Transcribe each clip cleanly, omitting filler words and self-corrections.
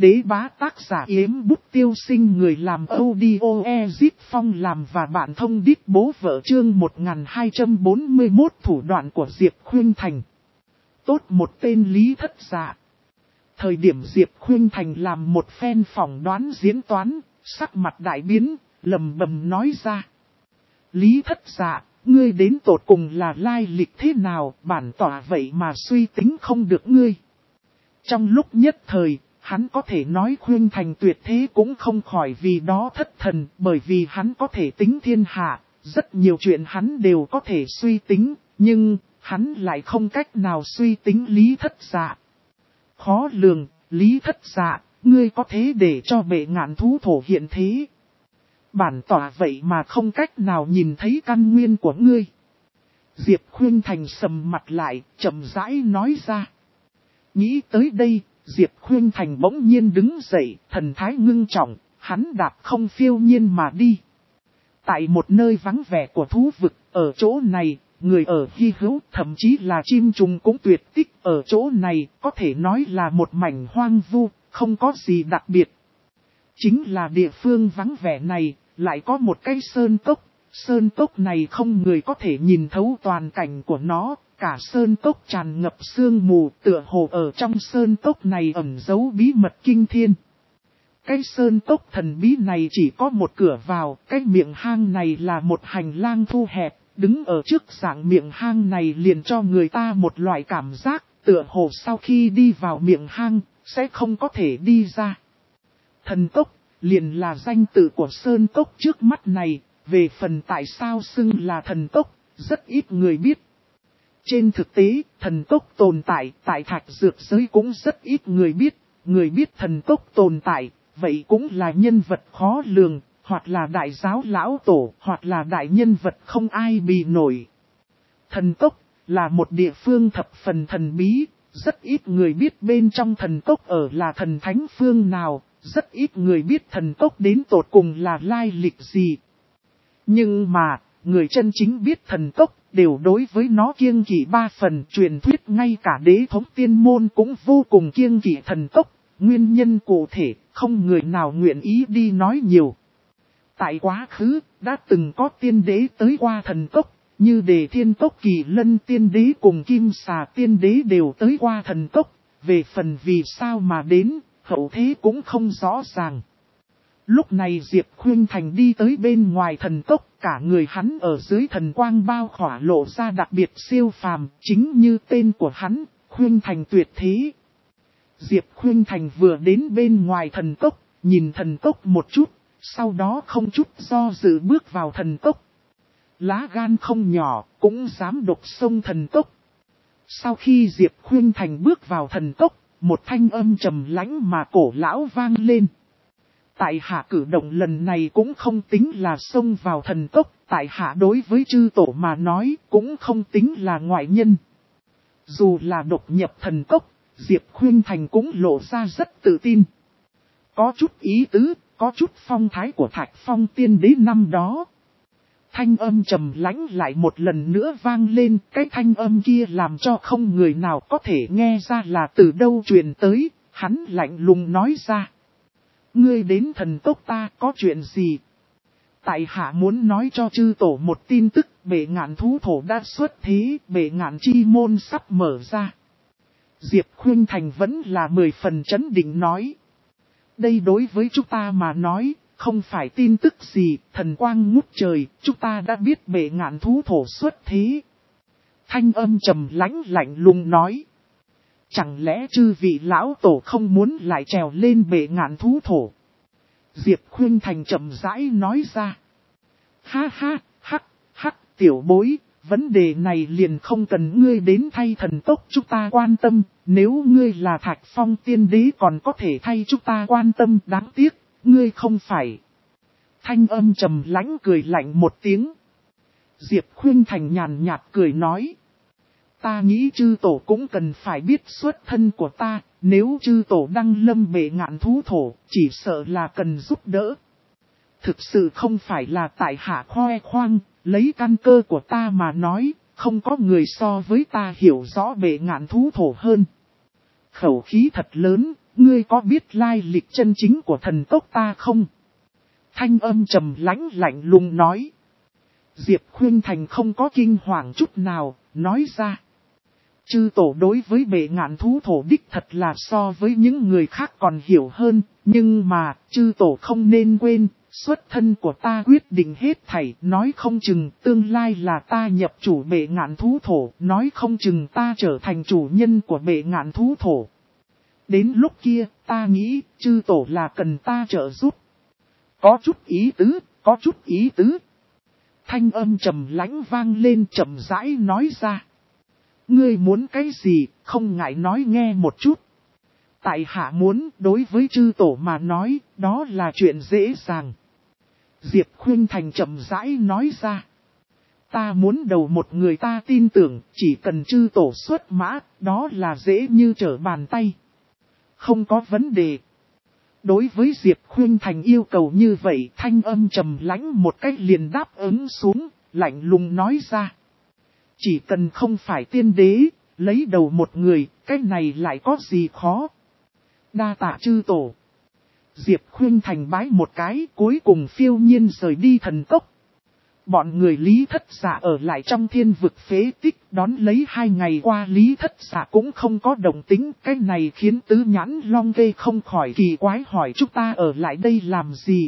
Đế bá tác giả Yếm Bút Tiêu Sinh, người làm audio Ezip Phong làm và bạn thông đít bố vợ, chương 1241 thủ đoạn của Diệp Khuynh Thành. Tốt một tên Lý Thất Dạ. Thời điểm Diệp Khuynh Thành làm một phen phỏng đoán diễn toán, sắc mặt đại biến, lầm bầm nói ra. Lý Thất Dạ, ngươi đến tột cùng là lai lịch thế nào, bản tỏa vậy mà suy tính không được ngươi. Trong lúc nhất thời, hắn có thể nói Khuynh Thành tuyệt thế cũng không khỏi vì đó thất thần, bởi vì hắn có thể tính thiên hạ, rất nhiều chuyện hắn đều có thể suy tính, nhưng hắn lại không cách nào suy tính Lý Thất Dạ. Khó lường, Lý Thất Dạ, ngươi có thế để cho bệ ngạn thú thổ hiện thế. Bản tỏa vậy mà không cách nào nhìn thấy căn nguyên của ngươi. Diệp Khuynh Thành sầm mặt lại, chậm rãi nói ra. Nghĩ tới đây, Diệp Khuynh Thành bỗng nhiên đứng dậy, thần thái ngưng trọng, hắn đạp không phiêu nhiên mà đi. Tại một nơi vắng vẻ của thú vực, ở chỗ này, người ở hy hữu, thậm chí là chim trùng cũng tuyệt tích, ở chỗ này có thể nói là một mảnh hoang vu, không có gì đặc biệt. Chính là địa phương vắng vẻ này, lại có một cái sơn cốc này không người có thể nhìn thấu toàn cảnh của nó, cả sơn cốc tràn ngập sương mù, tựa hồ ở trong sơn cốc này ẩn giấu bí mật kinh thiên. Cái sơn cốc thần bí này chỉ có một cửa vào, cái miệng hang này là một hành lang thu hẹp, đứng ở trước dạng miệng hang này liền cho người ta một loại cảm giác, tựa hồ sau khi đi vào miệng hang, sẽ không có thể đi ra. Thần cốc, liền là danh tự của sơn cốc trước mắt này, về phần tại sao xưng là thần cốc, rất ít người biết. Trên thực tế, thần cốc tồn tại, tại thạch dược giới cũng rất ít người biết thần cốc tồn tại, vậy cũng là nhân vật khó lường, hoặc là đại giáo lão tổ, hoặc là đại nhân vật không ai bì nổi. Thần cốc, là một địa phương thập phần thần bí, rất ít người biết bên trong thần cốc ở là thần thánh phương nào, rất ít người biết thần cốc đến tột cùng là lai lịch gì. Nhưng mà, người chân chính biết thần cốc, đều đối với nó kiêng kỵ ba phần. Truyền thuyết ngay cả đế thống tiên môn cũng vô cùng kiêng kỵ thần cốc, nguyên nhân cụ thể, không người nào nguyện ý đi nói nhiều. Tại quá khứ, đã từng có tiên đế tới qua thần cốc, như Đề Thiên Cốc Kỳ Lân tiên đế cùng Kim Xà tiên đế đều tới qua thần cốc, về phần vì sao mà đến, hậu thế cũng không rõ ràng. Lúc này Diệp Khuynh Thành đi tới bên ngoài thần cốc, cả người hắn ở dưới thần quang bao khỏa lộ ra đặc biệt siêu phàm, chính như tên của hắn, Khuynh Thành tuyệt thế. Diệp Khuynh Thành vừa đến bên ngoài thần cốc, nhìn thần cốc một chút, sau đó không chút do dự bước vào thần cốc. Lá gan không nhỏ, cũng dám độc sông thần cốc. Sau khi Diệp Khuynh Thành bước vào thần cốc, một thanh âm trầm lãnh mà cổ lão vang lên. Tại hạ cử động lần này cũng không tính là xông vào thần cốc, tại hạ đối với chư tổ mà nói cũng không tính là ngoại nhân. Dù là đột nhập thần cốc, Diệp Khuynh Thành cũng lộ ra rất tự tin. Có chút ý tứ, có chút phong thái của Thạch Phong tiên đế năm đó. Thanh âm trầm lãnh lại một lần nữa vang lên, cái thanh âm kia làm cho không người nào có thể nghe ra là từ đâu truyền tới, hắn lạnh lùng nói ra. Ngươi đến thần cốc ta có chuyện gì? Tại hạ muốn nói cho chư tổ một tin tức, bệ ngạn thú thổ đã xuất thế, bệ ngạn chi môn sắp mở ra. Diệp Khuynh Thành vẫn là 10 phần chấn định nói. Đây đối với chúng ta mà nói, không phải tin tức gì, thần quang ngút trời, chúng ta đã biết bệ ngạn thú thổ xuất thế. Thanh âm trầm lãnh lạnh lùng nói. Chẳng lẽ chư vị lão tổ không muốn lại trèo lên bệ ngạn thú thổ? Diệp Khuynh Thành chậm rãi nói ra. Ha ha, hắc, tiểu bối, vấn đề này liền không cần ngươi đến thay thần tốc chúng ta quan tâm, nếu ngươi là Thạch Phong tiên đế còn có thể thay chúng ta quan tâm, đáng tiếc, ngươi không phải. Thanh âm trầm lãnh cười lạnh một tiếng. Diệp Khuynh Thành nhàn nhạt cười nói. Ta nghĩ chư tổ cũng cần phải biết xuất thân của ta, nếu chư tổ đăng lâm bệ ngạn thú thổ, chỉ sợ là cần giúp đỡ. Thực sự không phải là tại hạ khoe khoang, lấy căn cơ của ta mà nói, không có người so với ta hiểu rõ bệ ngạn thú thổ hơn. Khẩu khí thật lớn, ngươi có biết lai lịch chân chính của thần tốc ta không? Thanh âm trầm lãnh lạnh lùng nói. Diệp Khuynh Thành không có kinh hoàng chút nào, nói ra. Chư tổ đối với bệ ngạn thú thổ đích thật là so với những người khác còn hiểu hơn, nhưng mà, chư tổ không nên quên, xuất thân của ta quyết định hết thảy, nói không chừng tương lai là ta nhập chủ bệ ngạn thú thổ, nói không chừng ta trở thành chủ nhân của bệ ngạn thú thổ. Đến lúc kia, ta nghĩ, chư tổ là cần ta trợ giúp. Có chút ý tứ, có chút ý tứ. Thanh âm trầm lãnh vang lên chậm rãi nói ra. Ngươi muốn cái gì, không ngại nói nghe một chút. Tại hạ muốn, đối với chư tổ mà nói, đó là chuyện dễ dàng. Diệp Khuynh Thành chậm rãi nói ra. Ta muốn đầu một người ta tin tưởng, chỉ cần chư tổ xuất mã, đó là dễ như trở bàn tay. Không có vấn đề. Đối với Diệp Khuynh Thành yêu cầu như vậy, thanh âm trầm lãnh một cách liền đáp ứng xuống, lạnh lùng nói ra. Chỉ cần không phải tiên đế, lấy đầu một người, cái này lại có gì khó. Đa tạ chư tổ. Diệp Khuynh Thành bái một cái, cuối cùng phiêu nhiên rời đi thần cốc. Bọn người Lý Thất Dạ ở lại trong thiên vực phế tích, đón lấy 2 ngày qua Lý Thất Dạ cũng không có động tính. Cái này khiến Tứ Nhãn Long Kê không khỏi kỳ quái hỏi chúng ta ở lại đây làm gì.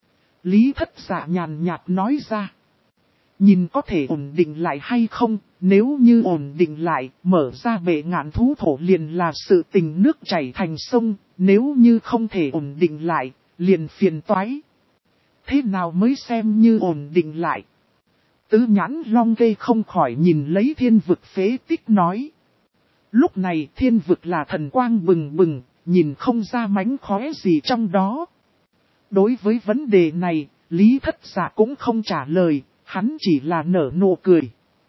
Lý Thất Dạ nhàn nhạt nói ra. Nhìn có thể ổn định lại hay không, nếu như ổn định lại, mở ra bệ ngạn thú thổ liền là sự tình nước chảy thành sông, nếu như không thể ổn định lại, liền phiền toái. Thế nào mới xem như ổn định lại? Tứ Nhãn Long Kê không khỏi nhìn lấy thiên vực phế tích nói. Lúc này thiên vực là thần quang bừng bừng, nhìn không ra mánh khóe gì trong đó. Đối với vấn đề này, Lý Thất Dạ cũng không trả lời. Hắn chỉ là nở nụ cười.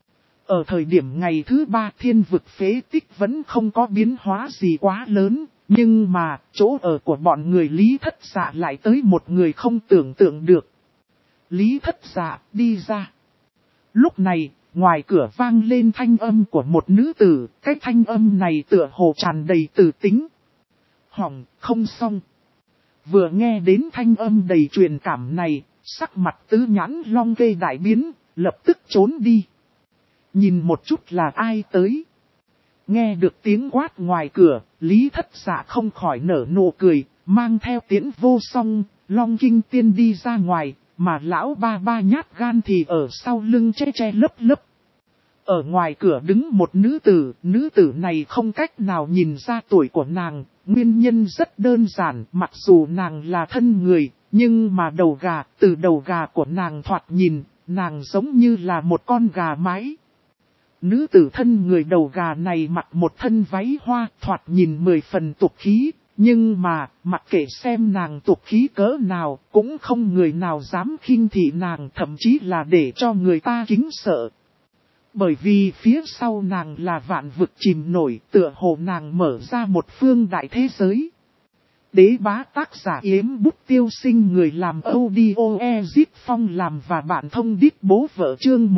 Ở thời điểm ngày thứ 3 thiên vực phế tích vẫn không có biến hóa gì quá lớn. Nhưng mà chỗ ở của bọn người Lý Thất Dạ lại tới một người không tưởng tượng được. Lý Thất Dạ đi ra. Lúc này ngoài cửa vang lên thanh âm của một nữ tử. Cái thanh âm này tựa hồ tràn đầy từ tính. Hỏng không xong. Vừa nghe đến thanh âm đầy truyền cảm này. Sắc mặt Tứ Nhãn Long Kê đại biến, lập tức trốn đi. Nhìn một chút là ai tới. Nghe được tiếng quát ngoài cửa, Lý Thất Dạ không khỏi nở nụ cười, mang theo Tiễn Vô Song, Long Kinh Tiên đi ra ngoài, mà lão ba nhát gan thì ở sau lưng che lấp lấp. Ở ngoài cửa đứng một nữ tử này không cách nào nhìn ra tuổi của nàng, nguyên nhân rất đơn giản, mặc dù nàng là thân người. Nhưng mà đầu gà, từ đầu gà của nàng thoạt nhìn, nàng giống như là một con gà mái. Nữ tử thân người đầu gà này mặc một thân váy hoa thoạt nhìn 10 phần tục khí, nhưng mà mặc kệ xem nàng tục khí cỡ nào cũng không người nào dám khinh thị nàng, thậm chí là để cho người ta kính sợ. Bởi vì phía sau nàng là vạn vực chìm nổi, tựa hồ nàng mở ra một phương đại thế giới. Đế bá tác giả Yếm Bút Tiêu Sinh, người làm audio Ezip Phong làm và bạn thông đít bố vợ chương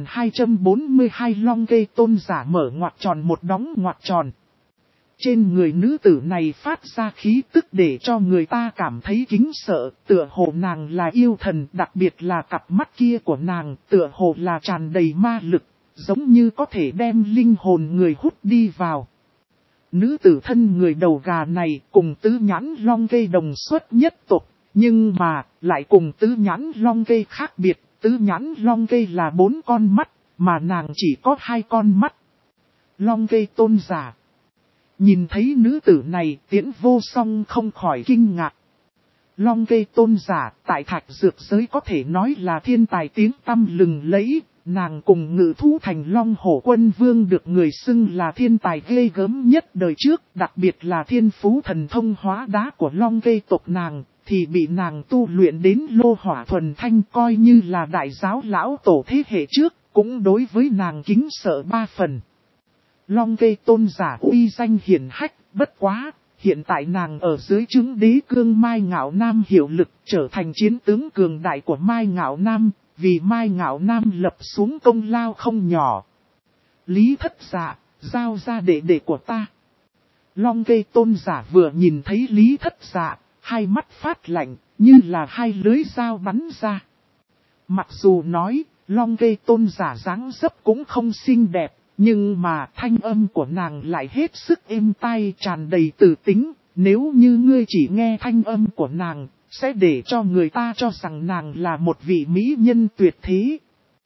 1242 Long Kê tôn giả mở ngoặc tròn một đóng ngoặc tròn. Trên người nữ tử này phát ra khí tức để cho người ta cảm thấy kính sợ, tựa hồ nàng là yêu thần, đặc biệt là cặp mắt kia của nàng, tựa hồ là tràn đầy ma lực, giống như có thể đem linh hồn người hút đi vào. Nữ tử thân người đầu gà này cùng Tứ Nhãn Long Kê đồng xuất nhất tộc, nhưng mà lại cùng Tứ Nhãn Long Kê khác biệt. Tứ Nhãn Long Kê là 4 con mắt, mà nàng chỉ có 2 con mắt. Long Kê tôn giả. Nhìn thấy nữ tử này, Tiễn Vô Song không khỏi kinh ngạc. Long Kê tôn giả tại thạch dược giới có thể nói là thiên tài tiếng tăm lừng lẫy. Nàng cùng Ngự Thú Thành Long Hổ Quân Vương được người xưng là thiên tài ghê gớm nhất đời trước, đặc biệt là thiên phú thần thông hóa đá của Long Kê tộc nàng, thì bị nàng tu luyện đến lô hỏa thuần thanh, coi như là đại giáo lão tổ thế hệ trước, cũng đối với nàng kính sợ 3 phần. Long Kê tôn giả uy danh hiển hách, bất quá, hiện tại nàng ở dưới trướng đế cương Mai Ngạo Nam hiệu lực, trở thành chiến tướng cường đại của Mai Ngạo Nam. Vì Mai Ngạo Nam lập xuống công lao không nhỏ. Lý Thất Dạ, giao ra đệ đệ của ta. Long cây tôn giả vừa nhìn thấy Lý Thất Dạ, hai mắt phát lạnh, như là hai lưới dao bắn ra. Mặc dù nói, Long cây tôn giả dáng dấp cũng không xinh đẹp, nhưng mà thanh âm của nàng lại hết sức êm tai tràn đầy từ tính. Nếu như ngươi chỉ nghe thanh âm của nàng, sẽ để cho người ta cho rằng nàng là một vị mỹ nhân tuyệt thế.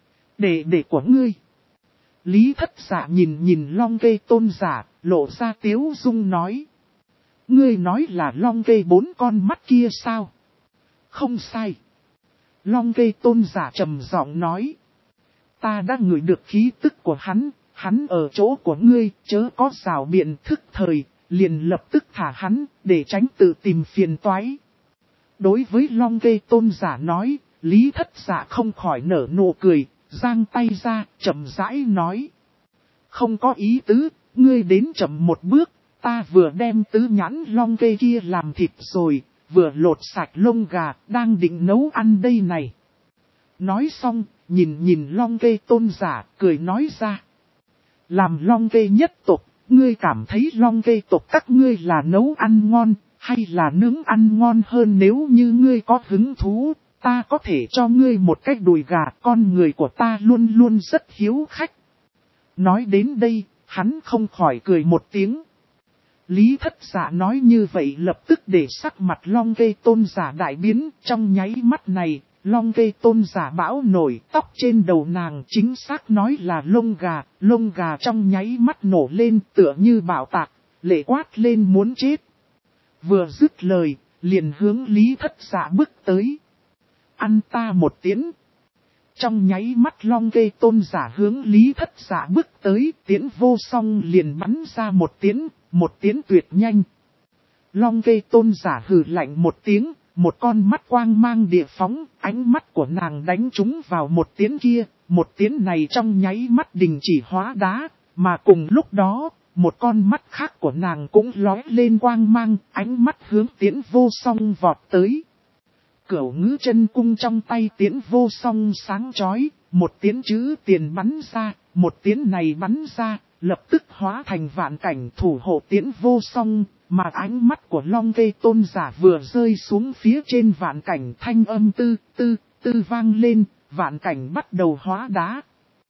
Đệ của ngươi. Lý Thất Dạ nhìn Long cây tôn giả, lộ ra tiếu dung nói. Ngươi nói là Long cây 4 con mắt kia sao? Không sai. Long cây tôn giả trầm giọng nói. Ta đã ngửi được khí tức của hắn ở chỗ của ngươi, chớ có rào biện thức thời, liền lập tức thả hắn, để tránh tự tìm phiền toái. Đối với Long cây tôn giả nói, Lý Thất Dạ không khỏi nở nụ cười, giang tay ra, chậm rãi nói. Không có ý tứ, ngươi đến chậm một bước, ta vừa đem tứ nhãn long cây kia làm thịt rồi, vừa lột sạch lông gà, đang định nấu ăn đây này. Nói xong, nhìn long cây tôn giả, cười nói ra. Làm long cây nhất tộc, ngươi cảm thấy long cây tộc các ngươi là nấu ăn ngon, hay là nướng ăn ngon hơn? Nếu như ngươi có hứng thú, ta có thể cho ngươi một cái đùi gà, con người của ta luôn luôn rất hiếu khách. Nói đến đây, hắn không khỏi cười một tiếng. Lý Thất Dạ nói như vậy lập tức để sắc mặt Long cây tôn giả đại biến. Trong nháy mắt này, Long cây tôn giả bão nổi, tóc trên đầu nàng chính xác nói là lông gà trong nháy mắt nổ lên tựa như bạo tạc, lệ quát lên muốn chết. Vừa dứt lời, liền hướng Lý Thất Dạ bước tới. Ăn ta một tiễn. Trong nháy mắt Long cây tôn giả hướng Lý Thất Dạ bước tới, tiễn vô song liền bắn ra một tiễn tuyệt nhanh. Long cây tôn giả hừ lạnh một tiếng, một con mắt quang mang địa phóng, ánh mắt của nàng đánh trúng vào một tiễn kia, một tiễn này trong nháy mắt đình chỉ hóa đá, mà cùng lúc đó, một con mắt khác của nàng cũng lóe lên quang mang, ánh mắt hướng tiễn vô song vọt tới. Cửu ngữ chân cung trong tay tiễn vô song sáng chói, một tiễn chữ tiền bắn ra, một tiễn này bắn ra, lập tức hóa thành vạn cảnh thủ hộ tiễn vô song, mà ánh mắt của Long cây tôn giả vừa rơi xuống phía trên vạn cảnh, thanh âm tư vang lên, vạn cảnh bắt đầu hóa đá.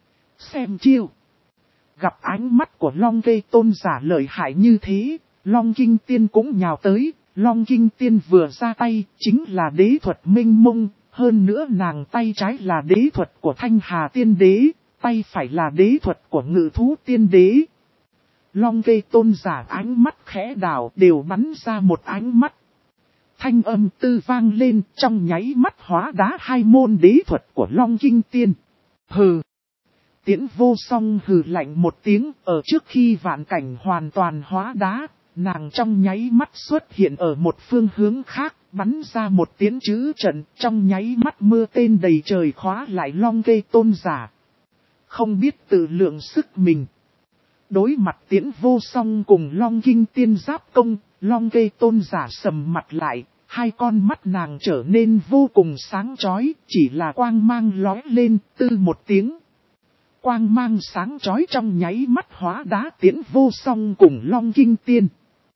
Xem chiêu. Gặp ánh mắt của Long cây tôn giả lợi hại như thế, Long Kinh Tiên cũng nhào tới. Long Kinh Tiên vừa ra tay, chính là đế thuật minh mông, hơn nữa nàng tay trái là đế thuật của Thanh Hà Tiên Đế, tay phải là đế thuật của Ngự Thú Tiên Đế. Long cây tôn giả ánh mắt khẽ đảo đều bắn ra một ánh mắt. Thanh âm tư vang lên trong nháy mắt hóa đá hai môn đế thuật của Long Kinh Tiên. Hừ! Tiễn vô song hừ lạnh một tiếng, ở trước khi vạn cảnh hoàn toàn hóa đá. Nàng trong nháy mắt xuất hiện ở một phương hướng khác, bắn ra một tiễn chữ trận, trong nháy mắt mưa tên đầy trời khóa lại Long cây tôn giả. Không biết tự lượng sức mình. Đối mặt tiễn vô song cùng Long Kinh Tiên giáp công, Long cây tôn giả sầm mặt lại, hai con mắt nàng trở nên vô cùng sáng chói, chỉ là quang mang lóe lên, tư một tiếng. Quang mang sáng chói trong nháy mắt hóa đá tiễn vô song cùng Long Kinh Tiên.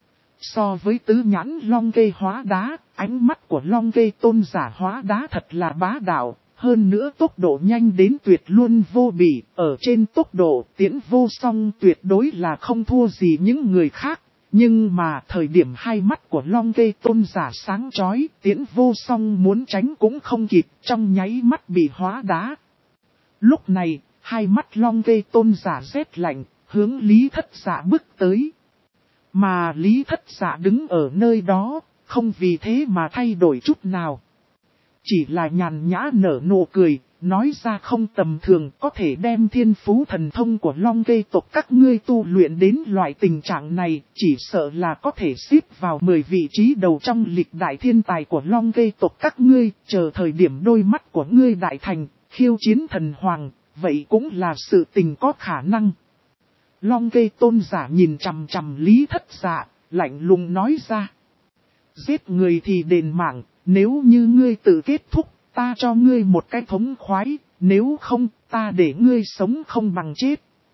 So với tứ nhãn Long cây hóa đá, ánh mắt của Long cây tôn giả hóa đá thật là bá đạo, hơn nữa tốc độ nhanh đến tuyệt luôn vô bỉ, ở trên tốc độ tiễn vô song tuyệt đối là không thua gì những người khác, nhưng mà thời điểm hai mắt của Long cây tôn giả sáng chói, tiễn vô song muốn tránh cũng không kịp, trong nháy mắt bị hóa đá. Lúc này, hai mắt Long cây tôn giả rét lạnh, hướng Lý Thất Dạ bước tới. Mà Lý Thất Dạ đứng ở nơi đó, không vì thế mà thay đổi chút nào. Chỉ là nhàn nhã nở nụ cười, nói ra không tầm thường có thể đem thiên phú thần thông của Long cây tộc các ngươi tu luyện đến loại tình trạng này, chỉ sợ là có thể xếp vào 10 vị trí đầu trong lịch đại thiên tài của Long cây tộc các ngươi, chờ thời điểm đôi mắt của ngươi đại thành, khiêu chiến thần hoàng, vậy cũng là sự tình có khả năng. Long cây tôn giả nhìn chằm chằm Lý Thất Dạ, lạnh lùng nói ra. Giết người thì đền mạng, nếu như ngươi tự kết thúc, ta cho ngươi một cái thống khoái, nếu không, ta để ngươi sống không bằng chết.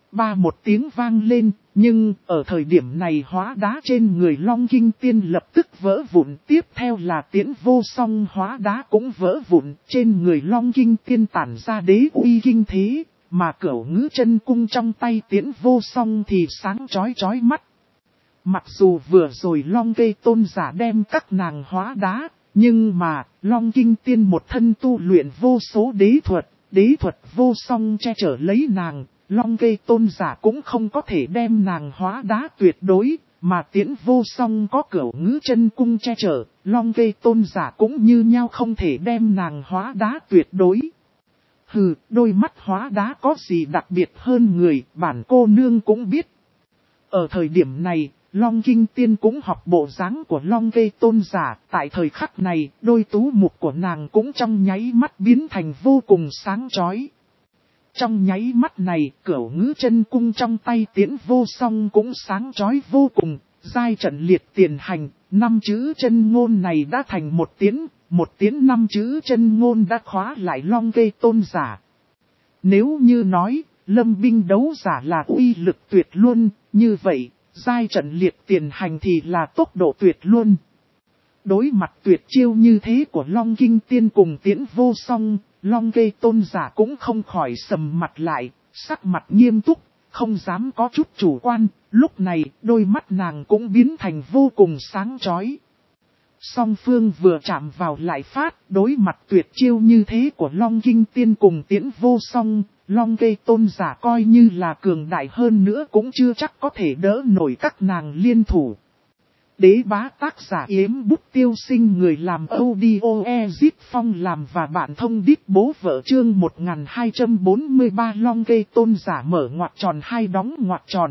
Ba một tiếng vang lên, nhưng ở thời điểm này hóa đá trên người Long Kinh Tiên lập tức vỡ vụn. Tiếp theo là Tiễn Vô Song hóa đá cũng vỡ vụn, trên người Long Kinh Tiên tản ra đế uy kinh thế, mà Cửu Ngữ Chân Cung trong tay Tiễn Vô Song thì sáng chói chói mắt. Mặc dù vừa rồi Long Cây Tôn giả đem các nàng hóa đá, nhưng mà Long Kinh Tiên một thân tu luyện vô số đế thuật vô song che chở lấy nàng. Long Cây Tôn giả cũng không có thể đem nàng hóa đá tuyệt đối, mà Tiễn Vô Song có Cửu Ngữ Chân Cung che chở, Long Cây Tôn giả cũng như nhau không thể đem nàng hóa đá tuyệt đối. Hừ, đôi mắt hóa đá có gì đặc biệt hơn người, bản cô nương cũng biết. Ở thời điểm này, Long Kinh Tiên cũng học bộ dáng của Long Cây Tôn giả, tại thời khắc này, đôi tú mục của nàng cũng trong nháy mắt biến thành vô cùng sáng chói. Trong nháy mắt này, Cửu Ngữ Chân Cung trong tay Tiễn Vô Song cũng sáng chói vô cùng, giai trận liệt tiền hành, 5 chữ chân ngôn này đã thành một tiếng 5 chữ chân ngôn đã khóa lại Long Cây Tôn giả. Nếu như nói, lâm binh đấu giả là uy lực tuyệt luôn, như vậy, giai trận liệt tiền hành thì là tốc độ tuyệt luôn. Đối mặt tuyệt chiêu như thế của Long Kinh Tiên cùng Tiễn Vô Song, Long Cây Tôn giả cũng không khỏi sầm mặt lại, sắc mặt nghiêm túc, không dám có chút chủ quan, lúc này đôi mắt nàng cũng biến thành vô cùng sáng chói. Song phương vừa chạm vào lại phát, đối mặt tuyệt chiêu như thế của Long Kinh Tiên cùng Tiễn Vô Song, Long Cây Tôn giả coi như là cường đại hơn nữa cũng chưa chắc có thể đỡ nổi các nàng liên thủ. Đế bá tác giả Yếm Bút Tiêu Sinh, người làm audio Ezit Phong làm và bạn thông đít bố vợ chương 1243 Long Cây Tôn giả mở ngoặc tròn hai đóng ngoặc tròn.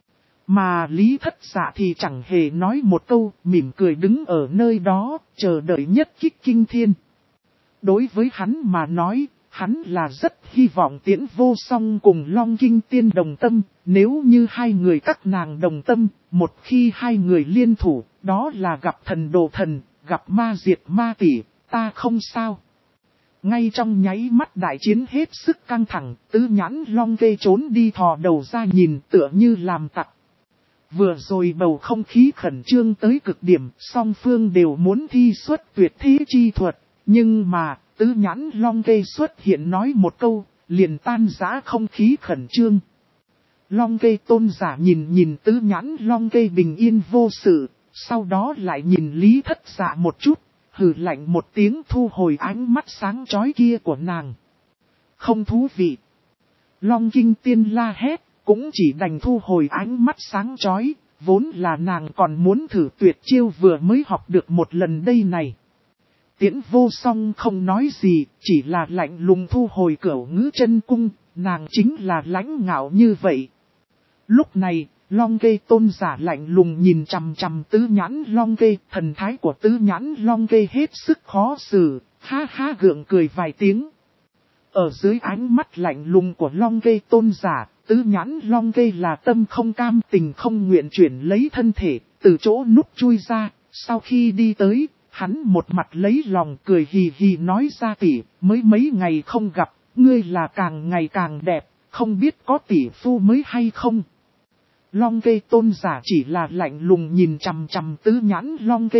Mà Lý Thất Dạ thì chẳng hề nói một câu, mỉm cười đứng ở nơi đó, chờ đợi nhất kích kinh thiên. Đối với hắn mà nói, hắn là rất hy vọng Tiễn Vô Song cùng Long Kinh Tiên đồng tâm, nếu như hai người các nàng đồng tâm, một khi hai người liên thủ, đó là gặp thần đồ thần, gặp ma diệt ma tỷ, ta không sao. Ngay trong nháy mắt đại chiến hết sức căng thẳng, tứ nhãn Long Cây trốn đi thò đầu ra nhìn tựa như làm tặc. Vừa rồi bầu không khí khẩn trương tới cực điểm, song phương đều muốn thi xuất tuyệt thế chi thuật, nhưng mà, tứ nhãn Long Cây xuất hiện nói một câu, liền tan rã không khí khẩn trương. Long Cây Tôn giả nhìn tứ nhãn Long Cây bình yên vô sự, sau đó lại nhìn Lý Thất Dạ một chút, hừ lạnh một tiếng thu hồi ánh mắt sáng chói kia của nàng. Không thú vị. Long Kinh Tiên la hét, cũng chỉ đành thu hồi ánh mắt sáng chói, vốn là nàng còn muốn thử tuyệt chiêu vừa mới học được một lần đây này. Tiễn Vô Song không nói gì, chỉ là lạnh lùng thu hồi Cửu Ngữ Chân Cung, nàng chính là lãnh ngạo như vậy. Lúc này, Long Cây Tôn giả lạnh lùng nhìn chằm chằm tứ nhãn Long Cây, thần thái của tứ nhãn Long Cây hết sức khó xử, ha ha gượng cười vài tiếng. Ở dưới ánh mắt lạnh lùng của Long Cây Tôn giả, tứ nhãn Long Cây là tâm không cam tình không nguyện chuyển lấy thân thể, từ chỗ núp chui ra, sau khi đi tới, hắn một mặt lấy lòng cười hì hì nói ra tỷ, mới mấy ngày không gặp, ngươi là càng ngày càng đẹp, không biết có tỷ phu mới hay không. Long Cây Tôn giả chỉ là lạnh lùng nhìn chằm chằm tứ nhãn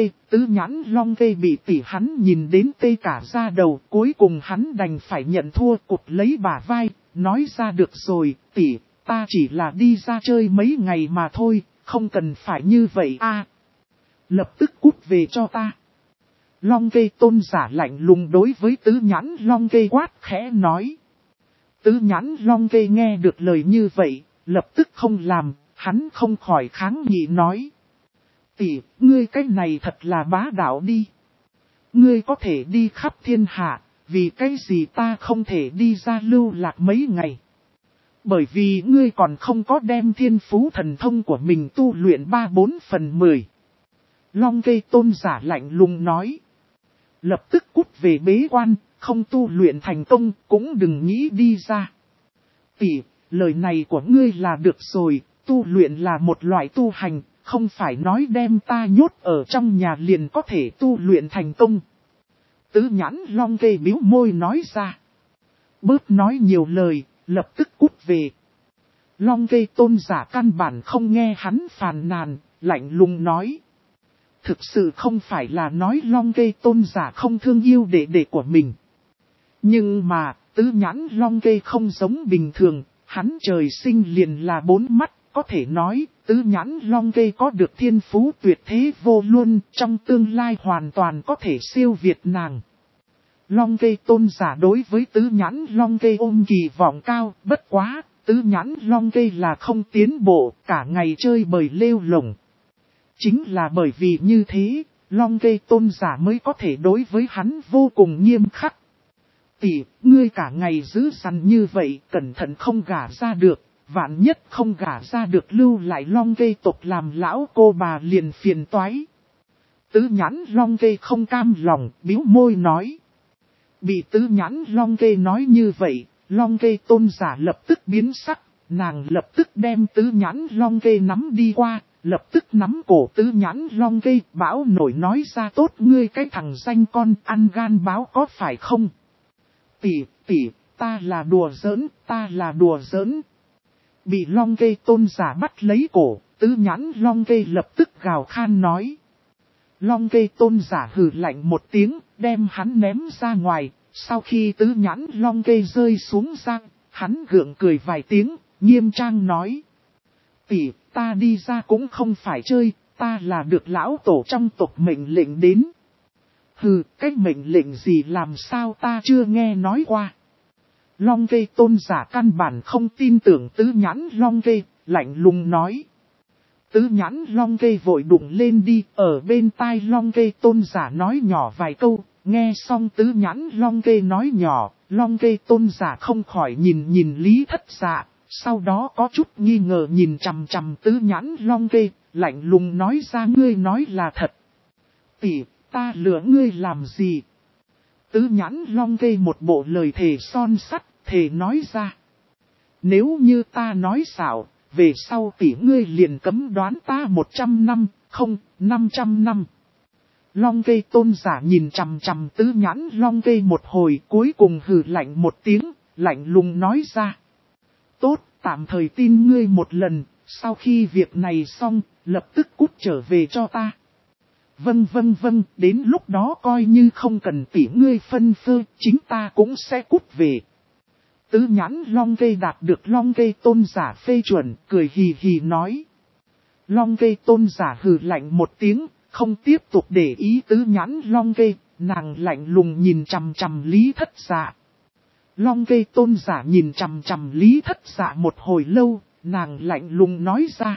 Long Cây bị tỷ hắn nhìn đến tê cả da đầu, cuối cùng hắn đành phải nhận thua, cụt lấy bả vai, nói ra được rồi, tỷ, ta chỉ là đi ra chơi mấy ngày mà thôi, không cần phải như vậy a. Lập tức cút về cho ta. Long Cây Tôn giả lạnh lùng đối với tứ nhãn Long Cây quát khẽ nói. Tứ nhãn Long Cây nghe được lời như vậy, lập tức không làm. Hắn không khỏi kháng nghị nói. Tỷ, ngươi cái này thật là bá đạo đi. Ngươi có thể đi khắp thiên hạ, vì cái gì ta không thể đi ra lưu lạc mấy ngày. Bởi vì ngươi còn không có đem thiên phú thần thông của mình tu luyện 3/4/10. Long Cây Tôn giả lạnh lùng nói. Lập tức cút về bế quan, không tu luyện thành công, cũng đừng nghĩ đi ra. Tỷ, lời này của ngươi là được rồi. Tu luyện là một loại tu hành, không phải nói đem ta nhốt ở trong nhà liền có thể tu luyện thành công. Tứ nhãn Long Cây bĩu môi nói ra. Bớt nói nhiều lời, lập tức cút về. Long cây tôn giả căn bản không nghe hắn phàn nàn, lạnh lùng nói. Thực sự không phải là nói long cây tôn giả không thương yêu đệ đệ của mình. Nhưng mà, tứ nhãn long cây không giống bình thường, hắn trời sinh liền là 4 mắt, có thể nói, tứ nhãn long cây có được thiên phú tuyệt thế vô luân, trong tương lai hoàn toàn có thể siêu việt nàng. Long cây tôn giả đối với tứ nhãn long cây ôm kỳ vọng cao, bất quá, tứ nhãn long cây là không tiến bộ, cả ngày chơi bời lêu lổng. Chính là bởi vì như thế, long cây tôn giả mới có thể đối với hắn vô cùng nghiêm khắc. Tỷ, ngươi cả ngày giữ sẵn như vậy, cẩn thận không gả ra được, vạn nhất không gả ra được lưu lại long cây tộc làm lão cô bà liền phiền toái. Tứ nhãn long cây không cam lòng, bĩu môi nói. Bị tứ nhãn long cây nói như vậy, long cây tôn giả lập tức biến sắc, nàng lập tức đem tứ nhãn long cây nắm đi qua, lập tức nắm cổ tứ nhãn long cây, bão nổi nói ra tốt ngươi cái thằng danh con ăn gan báo có phải không? Tỷ, ta là đùa giỡn, ta là đùa giỡn. Bị long cây tôn giả bắt lấy cổ, tứ nhãn long cây lập tức gào khan nói. Long cây tôn giả hừ lạnh một tiếng, đem hắn ném ra ngoài, sau khi tứ nhãn long cây rơi xuống giang, hắn gượng cười vài tiếng, nghiêm trang nói. Tỷ, ta đi ra cũng không phải chơi, ta là được lão tổ trong tộc mệnh lệnh đến. Hừ, cái mệnh lệnh gì làm sao ta chưa nghe nói qua. Long cây tôn giả căn bản không tin tưởng tứ nhãn long cây, lạnh lùng nói. Tứ nhãn long cây vội đụng lên đi, ở bên tai long cây tôn giả nói nhỏ vài câu, nghe xong tứ nhãn long cây nói nhỏ, long cây tôn giả không khỏi nhìn Lý Thất Dạ, sau đó có chút nghi ngờ nhìn chằm chằm tứ nhãn long cây, lạnh lùng nói ra ngươi nói là thật. Tỷ, ta lừa ngươi làm gì? Tứ nhãn long cây một bộ lời thề son sắt, thề nói ra. Nếu như ta nói xạo, về sau tỷ ngươi liền cấm đoán ta 100 năm, không, 500 năm. Long cây tôn giả nhìn chằm chằm tứ nhãn long cây một hồi cuối cùng hừ lạnh một tiếng, lạnh lùng nói ra. Tốt, tạm thời tin ngươi một lần, sau khi việc này xong, lập tức cút trở về cho ta. Vâng, đến lúc đó coi như không cần tỷ ngươi phân phơ, chính ta cũng sẽ cút về. Tứ nhãn long cây đạt được long cây tôn giả phê chuẩn, cười hì hì nói. Long cây tôn giả hừ lạnh một tiếng, không tiếp tục để ý tứ nhãn long cây, nàng lạnh lùng nhìn chằm chằm Lý Thất Dạ. Long cây tôn giả nhìn chằm chằm Lý Thất Dạ một hồi lâu, nàng lạnh lùng nói ra.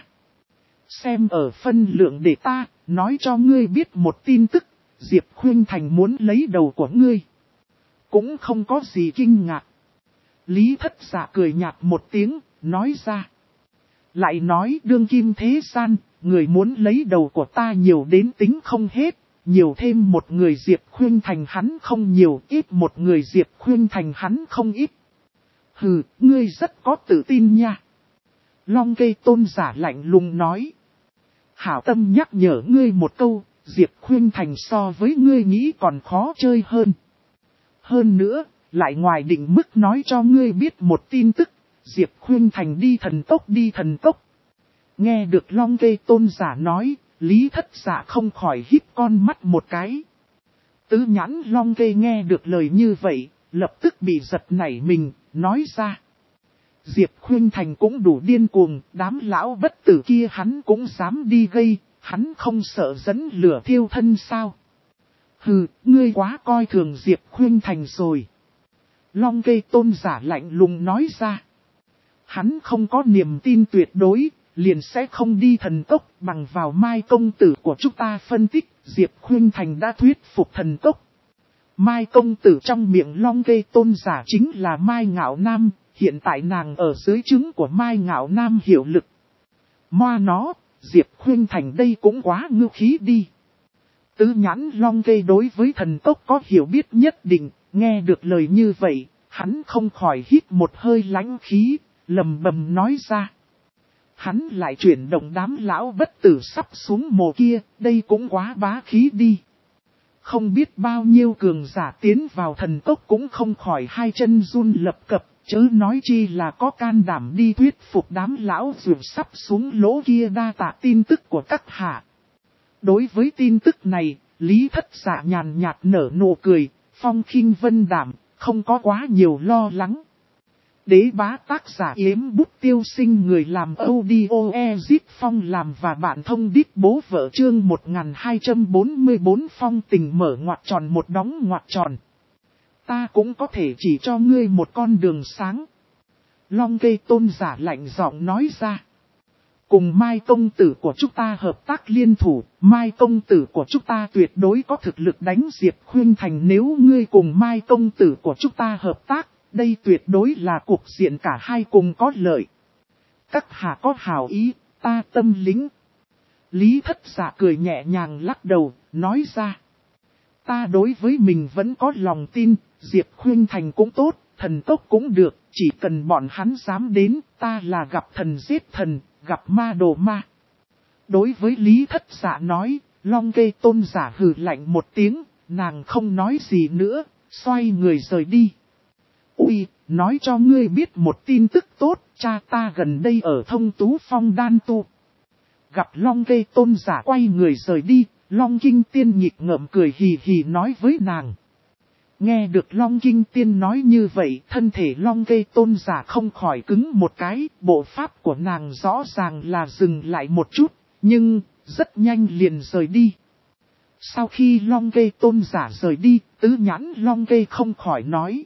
Xem ở phân lượng để ta, nói cho ngươi biết một tin tức, Diệp Khuynh Thành muốn lấy đầu của ngươi. Cũng không có gì kinh ngạc. Lý Thất Dạ cười nhạt một tiếng, nói ra. Lại nói đương kim thế gian, người muốn lấy đầu của ta nhiều đến tính không hết, nhiều thêm một người Diệp Khuynh Thành hắn không nhiều, ít một người Diệp Khuynh Thành hắn không ít. Hừ, ngươi rất có tự tin nha. Long cây tôn giả lạnh lùng nói. Hảo tâm nhắc nhở ngươi một câu, Diệp Khuynh Thành so với ngươi nghĩ còn khó chơi hơn. Hơn nữa, lại ngoài định mức nói cho ngươi biết một tin tức, Diệp Khuynh Thành đi thần tốc. Nghe được long cây tôn giả nói, Lý Thất Dạ không khỏi híp con mắt một cái. Tứ nhãn long cây nghe được lời như vậy, lập tức bị giật nảy mình, nói ra. Diệp Khuynh Thành cũng đủ điên cuồng, đám lão bất tử kia hắn cũng dám đi gây, hắn không sợ dẫn lửa thiêu thân sao. Hừ, ngươi quá coi thường Diệp Khuynh Thành rồi. Long cây tôn giả lạnh lùng nói ra. Hắn không có niềm tin tuyệt đối, liền sẽ không đi thần tốc bằng vào Mai công tử của chúng ta phân tích, Diệp Khuynh Thành đã thuyết phục thần tốc. Mai công tử trong miệng long cây tôn giả chính là Mai Ngạo Nam, hiện tại nàng ở dưới trứng của Mai Ngạo Nam hiệu lực. Moa nó, Diệp Khuynh Thành đây cũng quá ngưu khí đi. Tứ nhãn long cây đối với thần tốc có hiểu biết nhất định, nghe được lời như vậy, hắn không khỏi hít một hơi lãnh khí, lầm bầm nói ra. Hắn lại chuyển động đám lão bất tử sắp xuống mồ kia, đây cũng quá bá khí đi. Không biết bao nhiêu cường giả tiến vào thần tốc cũng không khỏi hai chân run lập cập, Chớ nói chi là có can đảm đi thuyết phục đám lão dược sắp xuống lỗ kia đa tạ tin tức của các hạ. Đối với tin tức này, Lý Thất Dạ nhàn nhạt nở nụ cười, phong khinh vân đảm, không có quá nhiều lo lắng. Đế bá tác giả Yếm Bút Tiêu Sinh, người làm audio Ezip Phong làm và bạn thông đít bố vợ, chương 1244 phong tình mở ngoặc tròn một đóng ngoặc tròn. Ta cũng có thể chỉ cho ngươi một con đường sáng. Long Cây Tôn giả lạnh giọng nói ra. Cùng Mai công tử của chúng ta hợp tác liên thủ, Mai công tử của chúng ta tuyệt đối có thực lực đánh Diệp Khuynh Thành. Nếu ngươi cùng Mai công tử của chúng ta hợp tác, đây tuyệt đối là cuộc diện cả hai cùng có lợi. Các hạ có hảo ý, ta tâm lĩnh. Lý Thất Dạ cười nhẹ nhàng lắc đầu, nói ra. Ta đối với mình vẫn có lòng tin, Diệp Khuynh Thành cũng tốt, thần tốc cũng được, chỉ cần bọn hắn dám đến, ta là gặp thần giết thần, gặp ma đồ ma. Đối với Lý Thất Dạ nói, Long Cây Tôn giả hừ lạnh một tiếng, nàng không nói gì nữa, xoay người rời đi. Ui, nói cho ngươi biết một tin tức tốt, cha ta gần đây ở Thông Tú Phong đan tu. Gặp Long Cây Tôn giả quay người rời đi, Long Kinh Tiên nhịp ngợm cười hì hì nói với nàng. Nghe được Long Kinh Tiên nói như vậy, thân thể Long Cây Tôn giả không khỏi cứng một cái, bộ pháp của nàng rõ ràng là dừng lại một chút, nhưng rất nhanh liền rời đi. Sau khi Long Cây Tôn giả rời đi, tứ nhãn Long Cây không khỏi nói.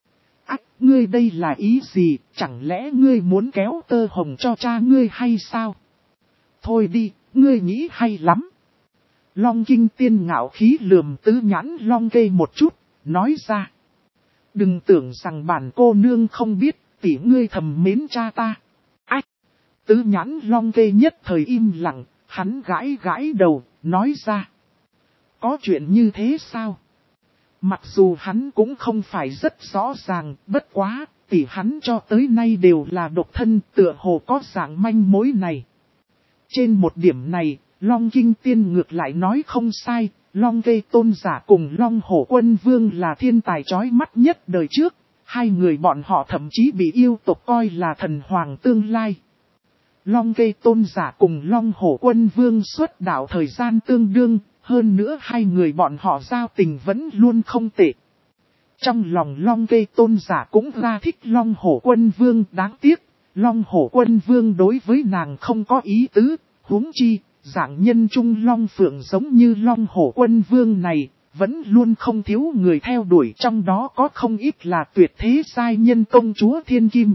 Ngươi đây là ý gì, chẳng lẽ ngươi muốn kéo tơ hồng cho cha ngươi hay sao? Thôi đi, ngươi nghĩ hay lắm. Long Kinh Tiên ngạo khí lườm tứ nhãn Long Cây một chút, nói ra. Đừng tưởng rằng bản cô nương không biết, tỷ ngươi thầm mến cha ta. Ách! Tứ nhãn Long Cây nhất thời im lặng, hắn gãi gãi đầu, nói ra. Có chuyện như thế sao? Mặc dù hắn cũng không phải rất rõ ràng, bất quá, tỷ hắn cho tới nay đều là độc thân, tựa hồ có dạng manh mối này. Trên một điểm này, Long Kinh Tiên ngược lại nói không sai, Long Cây Tôn giả cùng Long Hổ Quân Vương là thiên tài chói mắt nhất đời trước, hai người bọn họ thậm chí bị yêu tộc coi là thần hoàng tương lai. Long Cây Tôn giả cùng Long Hổ Quân Vương xuất đạo thời gian tương đương, hơn nữa hai người bọn họ giao tình vẫn luôn không tệ. Trong lòng Long Cây Tôn giả cũng ra thích Long Hổ Quân Vương, đáng tiếc, Long Hổ Quân Vương đối với nàng không có ý tứ, huống chi, dạng nhân trung Long Phượng giống như Long Hổ Quân Vương này, vẫn luôn không thiếu người theo đuổi, trong đó có không ít là tuyệt thế giai nhân công chúa Thiên Kim.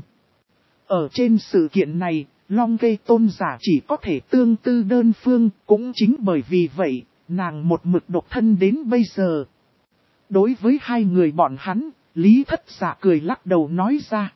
Ở trên sự kiện này, Long Cây Tôn giả chỉ có thể tương tư đơn phương, cũng chính bởi vì vậy, nàng một mực độc thân đến bây giờ. Đối với hai người bọn hắn, Lý Thất Dạ cười lắc đầu nói ra.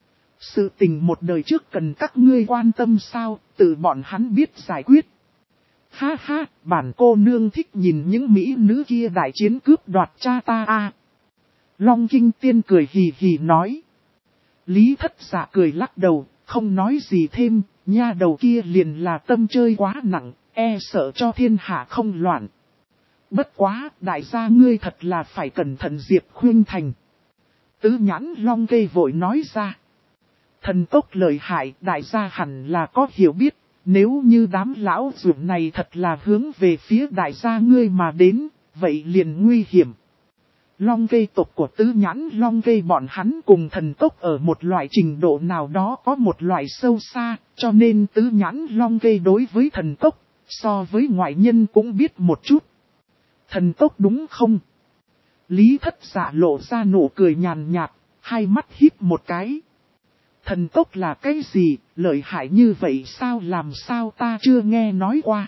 Sự tình một đời trước cần các ngươi quan tâm sao, tự bọn hắn biết giải quyết. Ha ha, bản cô nương thích nhìn những mỹ nữ kia đại chiến cướp đoạt cha ta à. Long Kinh Tiên cười hì hì nói. Lý Thất Dạ cười lắc đầu, không nói gì thêm, nha đầu kia liền là tâm chơi quá nặng, e sợ cho thiên hạ không loạn. Bất quá, đại gia ngươi thật là phải cẩn thận Diệp Khuynh Thành. Tứ nhãn Long Cây vội nói ra. Thần tốc lợi hại, đại gia hẳn là có hiểu biết, nếu như đám lão ruộng này thật là hướng về phía đại gia ngươi mà đến, vậy liền nguy hiểm. Long Cây tộc của tứ nhãn Long Cây bọn hắn cùng thần tốc ở một loại trình độ nào đó có một loại sâu xa, cho nên tứ nhãn Long Cây đối với thần tốc, so với ngoại nhân cũng biết một chút. Thần tốc đúng không? Lý Thất Dạ lộ ra nụ cười nhàn nhạt, hai mắt híp một cái. Thần tốc là cái gì, lợi hại như vậy sao, làm sao ta chưa nghe nói qua.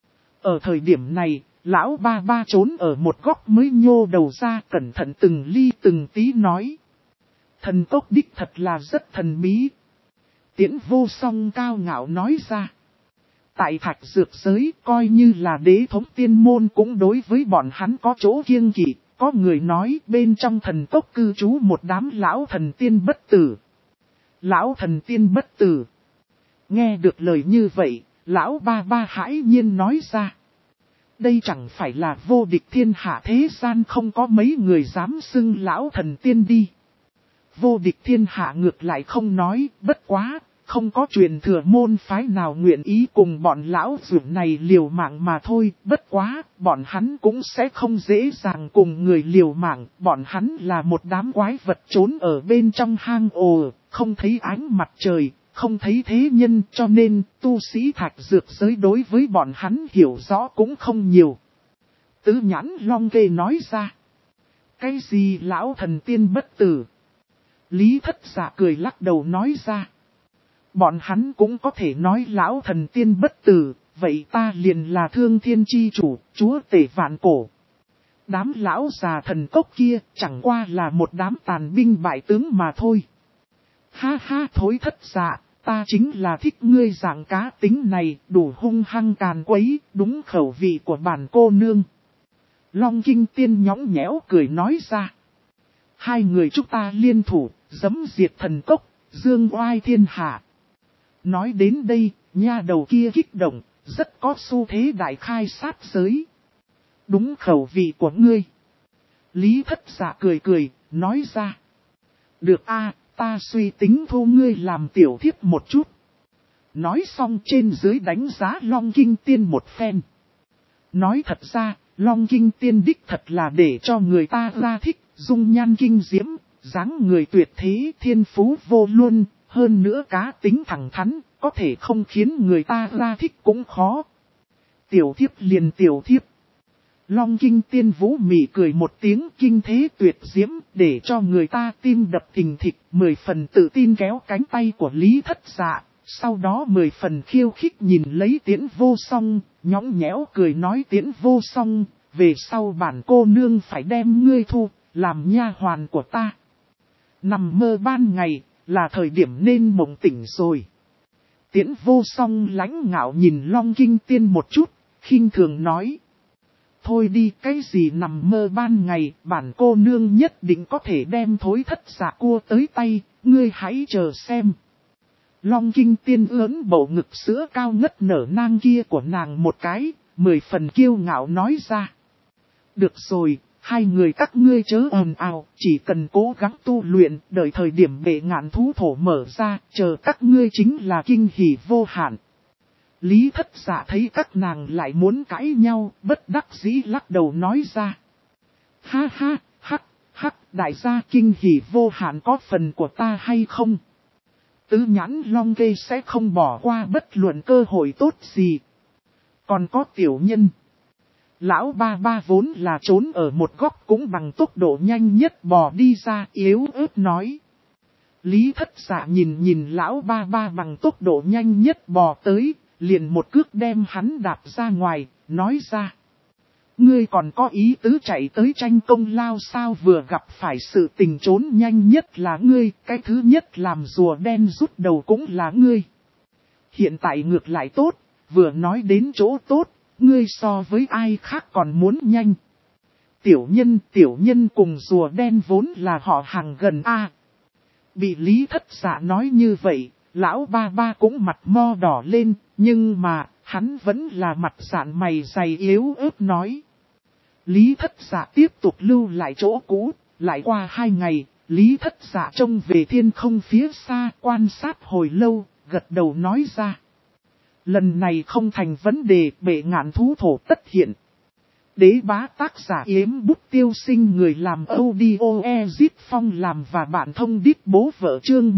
Ở thời điểm này, lão ba ba trốn ở một góc mới nhô đầu ra, cẩn thận từng ly từng tí nói. Thần tốc đích thật là rất thần bí. Tiễn Vô Song cao ngạo nói ra. Tại Thạch Dược giới, coi như là đế thống tiên môn cũng đối với bọn hắn có chỗ kiêng kỵ. Có người nói bên trong thần tốc cư trú một đám lão thần tiên bất tử. Lão thần tiên bất tử. Nghe được lời như vậy, lão ba ba hãi nhiên nói ra. Đây chẳng phải là vô địch thiên hạ, thế gian không có mấy người dám xưng lão thần tiên đi. vô địch thiên hạ ngược lại không nói, bất quá, không có truyền thừa môn phái nào nguyện ý cùng bọn lão dưỡng này liều mạng mà thôi, bất quá, bọn hắn cũng sẽ không dễ dàng cùng người liều mạng, bọn hắn là một đám quái vật trốn ở bên trong hang ổ, không thấy ánh mặt trời, không thấy thế nhân, cho nên tu sĩ thạch dược giới đối với bọn hắn hiểu rõ cũng không nhiều. Tứ Nhãn Long Kê nói ra, cái gì lão thần tiên bất tử? Lý Thất Dạ cười lắc đầu nói ra, bọn hắn cũng có thể nói lão thần tiên bất tử, vậy ta liền là Thương Thiên Chi Chủ, chúa tể vạn cổ. Đám lão già thần cốc kia chẳng qua là một đám tàn binh bại tướng mà thôi. Ha ha, Thối Thất Dạ, ta chính là thích ngươi dạng cá tính này, đủ hung hăng càn quấy, đúng khẩu vị của bản cô nương. Long Kinh Tiên nhõng nhẽo cười nói ra, hai người chúng ta liên thủ, dẫm diệt thần cốc, dương oai thiên hạ. Nói đến đây, nha đầu kia kích động, rất có xu thế đại khai sát giới. Đúng khẩu vị của ngươi. Lý Thất Dạ cười cười, nói ra, được a, ta suy tính thu ngươi làm tiểu thiếp một chút. Nói xong trên dưới đánh giá Long Kinh Tiên một phen. Nói thật ra, Long Kinh Tiên đích thật là để cho người ta ra thích, dung nhan kinh diễm, dáng người tuyệt thế, thiên phú vô luân, hơn nữa cá tính thẳng thắn, có thể không khiến người ta ra thích cũng khó. Tiểu thiếp liền tiểu thiếp. Long Kinh Tiên vũ mị cười một tiếng kinh thế tuyệt diễm, để cho người ta tim đập thình thịch, 10 phần tự tin kéo cánh tay của Lý Thất Dạ, sau đó 10 phần khiêu khích nhìn lấy Tiễn Vô Song, nhõng nhẽo cười nói Tiễn Vô Song, về sau bản cô nương phải đem ngươi thu, làm nha hoàn của ta. Nằm mơ ban ngày, là thời điểm nên mộng tỉnh rồi. Tiễn Vô Song lãnh ngạo nhìn Long Kinh Tiên một chút, khinh thường nói. Thôi đi, cái gì nằm mơ ban ngày, bản cô nương nhất định có thể đem Thối Thất Dạ cua tới tay, ngươi hãy chờ xem. Long Kinh Tiên ướn bầu ngực sữa cao ngất nở nang kia của nàng một cái, 10 phần kiêu ngạo nói ra. Được rồi, hai người các ngươi chớ ồn ào, chỉ cần cố gắng tu luyện, đợi thời điểm bệ ngạn thú thổ mở ra, chờ các ngươi chính là kinh hỉ vô hạn. Lý Thất Dạ thấy các nàng lại muốn cãi nhau, bất đắc dĩ lắc đầu nói ra. Ha ha, hắc, hắc, đại gia kinh hỉ vô hạn có phần của ta hay không? Tứ Nhãn Long Kê sẽ không bỏ qua bất luận cơ hội tốt gì. Còn có tiểu nhân. Lão ba ba vốn là trốn ở một góc cũng bằng tốc độ nhanh nhất bò đi ra yếu ớt nói. Lý Thất Dạ nhìn lão ba ba bằng tốc độ nhanh nhất bò tới, liền một cước đem hắn đạp ra ngoài, nói ra. Ngươi còn có ý tứ chạy tới tranh công lao sao, vừa gặp phải sự tình trốn nhanh nhất là ngươi, cái thứ nhất làm rùa đen rút đầu cũng là ngươi. Hiện tại ngược lại tốt, vừa nói đến chỗ tốt, ngươi so với ai khác còn muốn nhanh. Tiểu nhân cùng rùa đen vốn là họ hàng gần a. Bị Lý Thất Dạ nói như vậy, lão ba ba cũng mặt mo đỏ lên, nhưng mà, hắn vẫn là mặt dạn mày dày yếu ớt nói. Lý Thất Dạ tiếp tục lưu lại chỗ cũ, lại qua 2 ngày, Lý Thất Dạ trông về thiên không phía xa quan sát hồi lâu, gật đầu nói ra. Lần này không thành vấn đề, bệ ngạn thú thổ tất hiện. Đế bá tác giả Yếm Bút Tiêu Sinh, người làm audio Ezit Phong làm và bạn thông đít bố vợ chương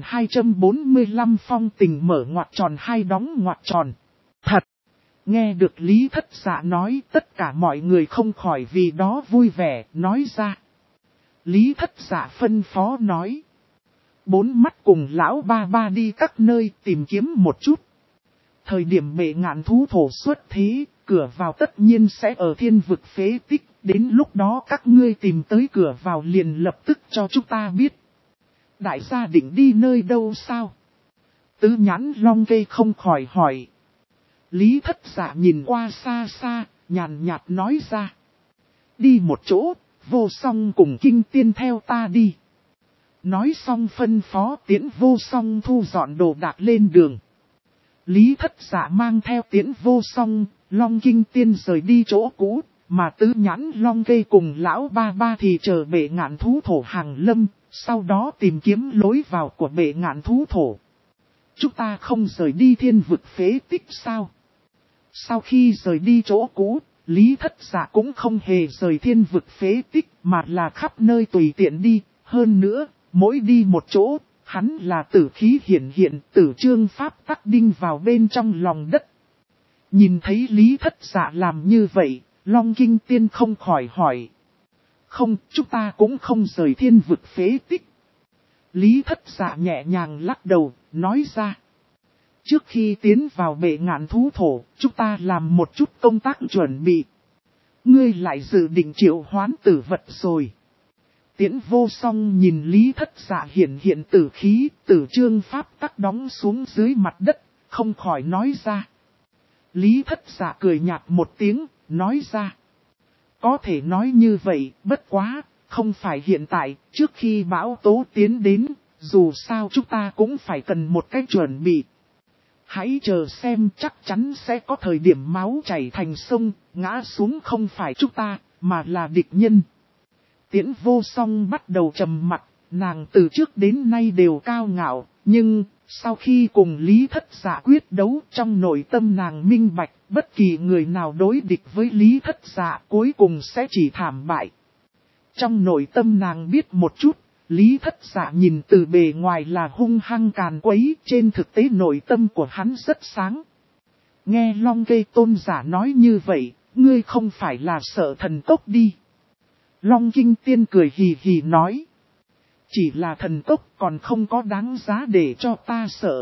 1245 phong tình mở ngoặc tròn hai đóng ngoặc tròn. Thật! Nghe được Lý Thất Dạ nói, tất cả mọi người không khỏi vì đó vui vẻ, nói ra. Lý Thất Dạ phân phó nói. 4 mắt cùng lão ba ba đi các nơi tìm kiếm một chút. Thời điểm bệ ngạn thú thổ xuất thế, cửa vào tất nhiên sẽ ở thiên vực phế tích, đến lúc đó các ngươi tìm tới cửa vào liền lập tức cho chúng ta biết. Đại gia định đi nơi đâu sao? Tứ Nhãn Long Kê không khỏi hỏi. Lý Thất Dạ nhìn qua xa xa, nhàn nhạt nói ra. Đi một chỗ, Vô Song cùng Kinh Tiên theo ta đi. Nói xong phân phó Tiễn Vô Song thu dọn đồ đạc lên đường. Lý Thất Dạ mang theo Tiễn Vô Song, Long Kinh Tiên rời đi chỗ cũ, mà Tứ Nhãn Long Kê cùng lão ba ba thì chờ bệ ngạn thú thổ hàng lâm, Sau đó tìm kiếm lối vào của bệ ngạn thú thổ. Chúng ta không rời đi thiên vực phế tích sao? Sau khi rời đi chỗ cũ, Lý Thất Dạ cũng không hề rời thiên vực phế tích mà là khắp nơi tùy tiện đi. Hơn nữa, mỗi đi một chỗ, hắn là tử khí hiển hiện, tử trương pháp tắc đinh vào bên trong lòng đất. Nhìn thấy Lý Thất Dạ làm như vậy, Long Kinh Tiên không khỏi hỏi. Không, chúng ta cũng không rời thiên vực phế tích. Lý Thất Dạ nhẹ nhàng lắc đầu, nói ra. Trước khi tiến vào bệ ngạn thú thổ, chúng ta làm một chút công tác chuẩn bị. Ngươi lại dự định triệu hoán tử vật rồi. Tiễn Vô Song nhìn Lý Thất Dạ hiện tử khí, tử trương pháp tắc đóng xuống dưới mặt đất, không khỏi nói ra. Lý Thất Dạ cười nhạt một tiếng, nói ra. Có thể nói như vậy, bất quá, không phải hiện tại, trước khi bão tố tiến đến, dù sao chúng ta cũng phải cần một cách chuẩn bị. Hãy chờ xem, chắc chắn sẽ có thời điểm máu chảy thành sông, ngã xuống không phải chúng ta, mà là địch nhân. Tiễn Vô Song bắt đầu trầm mặc, nàng từ trước đến nay đều cao ngạo, nhưng sau khi cùng Lý Thất Dạ quyết đấu trong nội tâm nàng minh bạch, bất kỳ người nào đối địch với Lý Thất Dạ cuối cùng sẽ chỉ thảm bại. Trong nội tâm nàng biết một chút, Lý Thất Dạ nhìn từ bề ngoài là hung hăng càn quấy, trên thực tế nội tâm của hắn rất sáng. Nghe Long Kê Tôn giả nói như vậy, ngươi không phải là sợ thần tốc đi. Long Kinh Tiên cười hì hì nói. Chỉ là thần tốc còn không có đáng giá để cho ta sợ.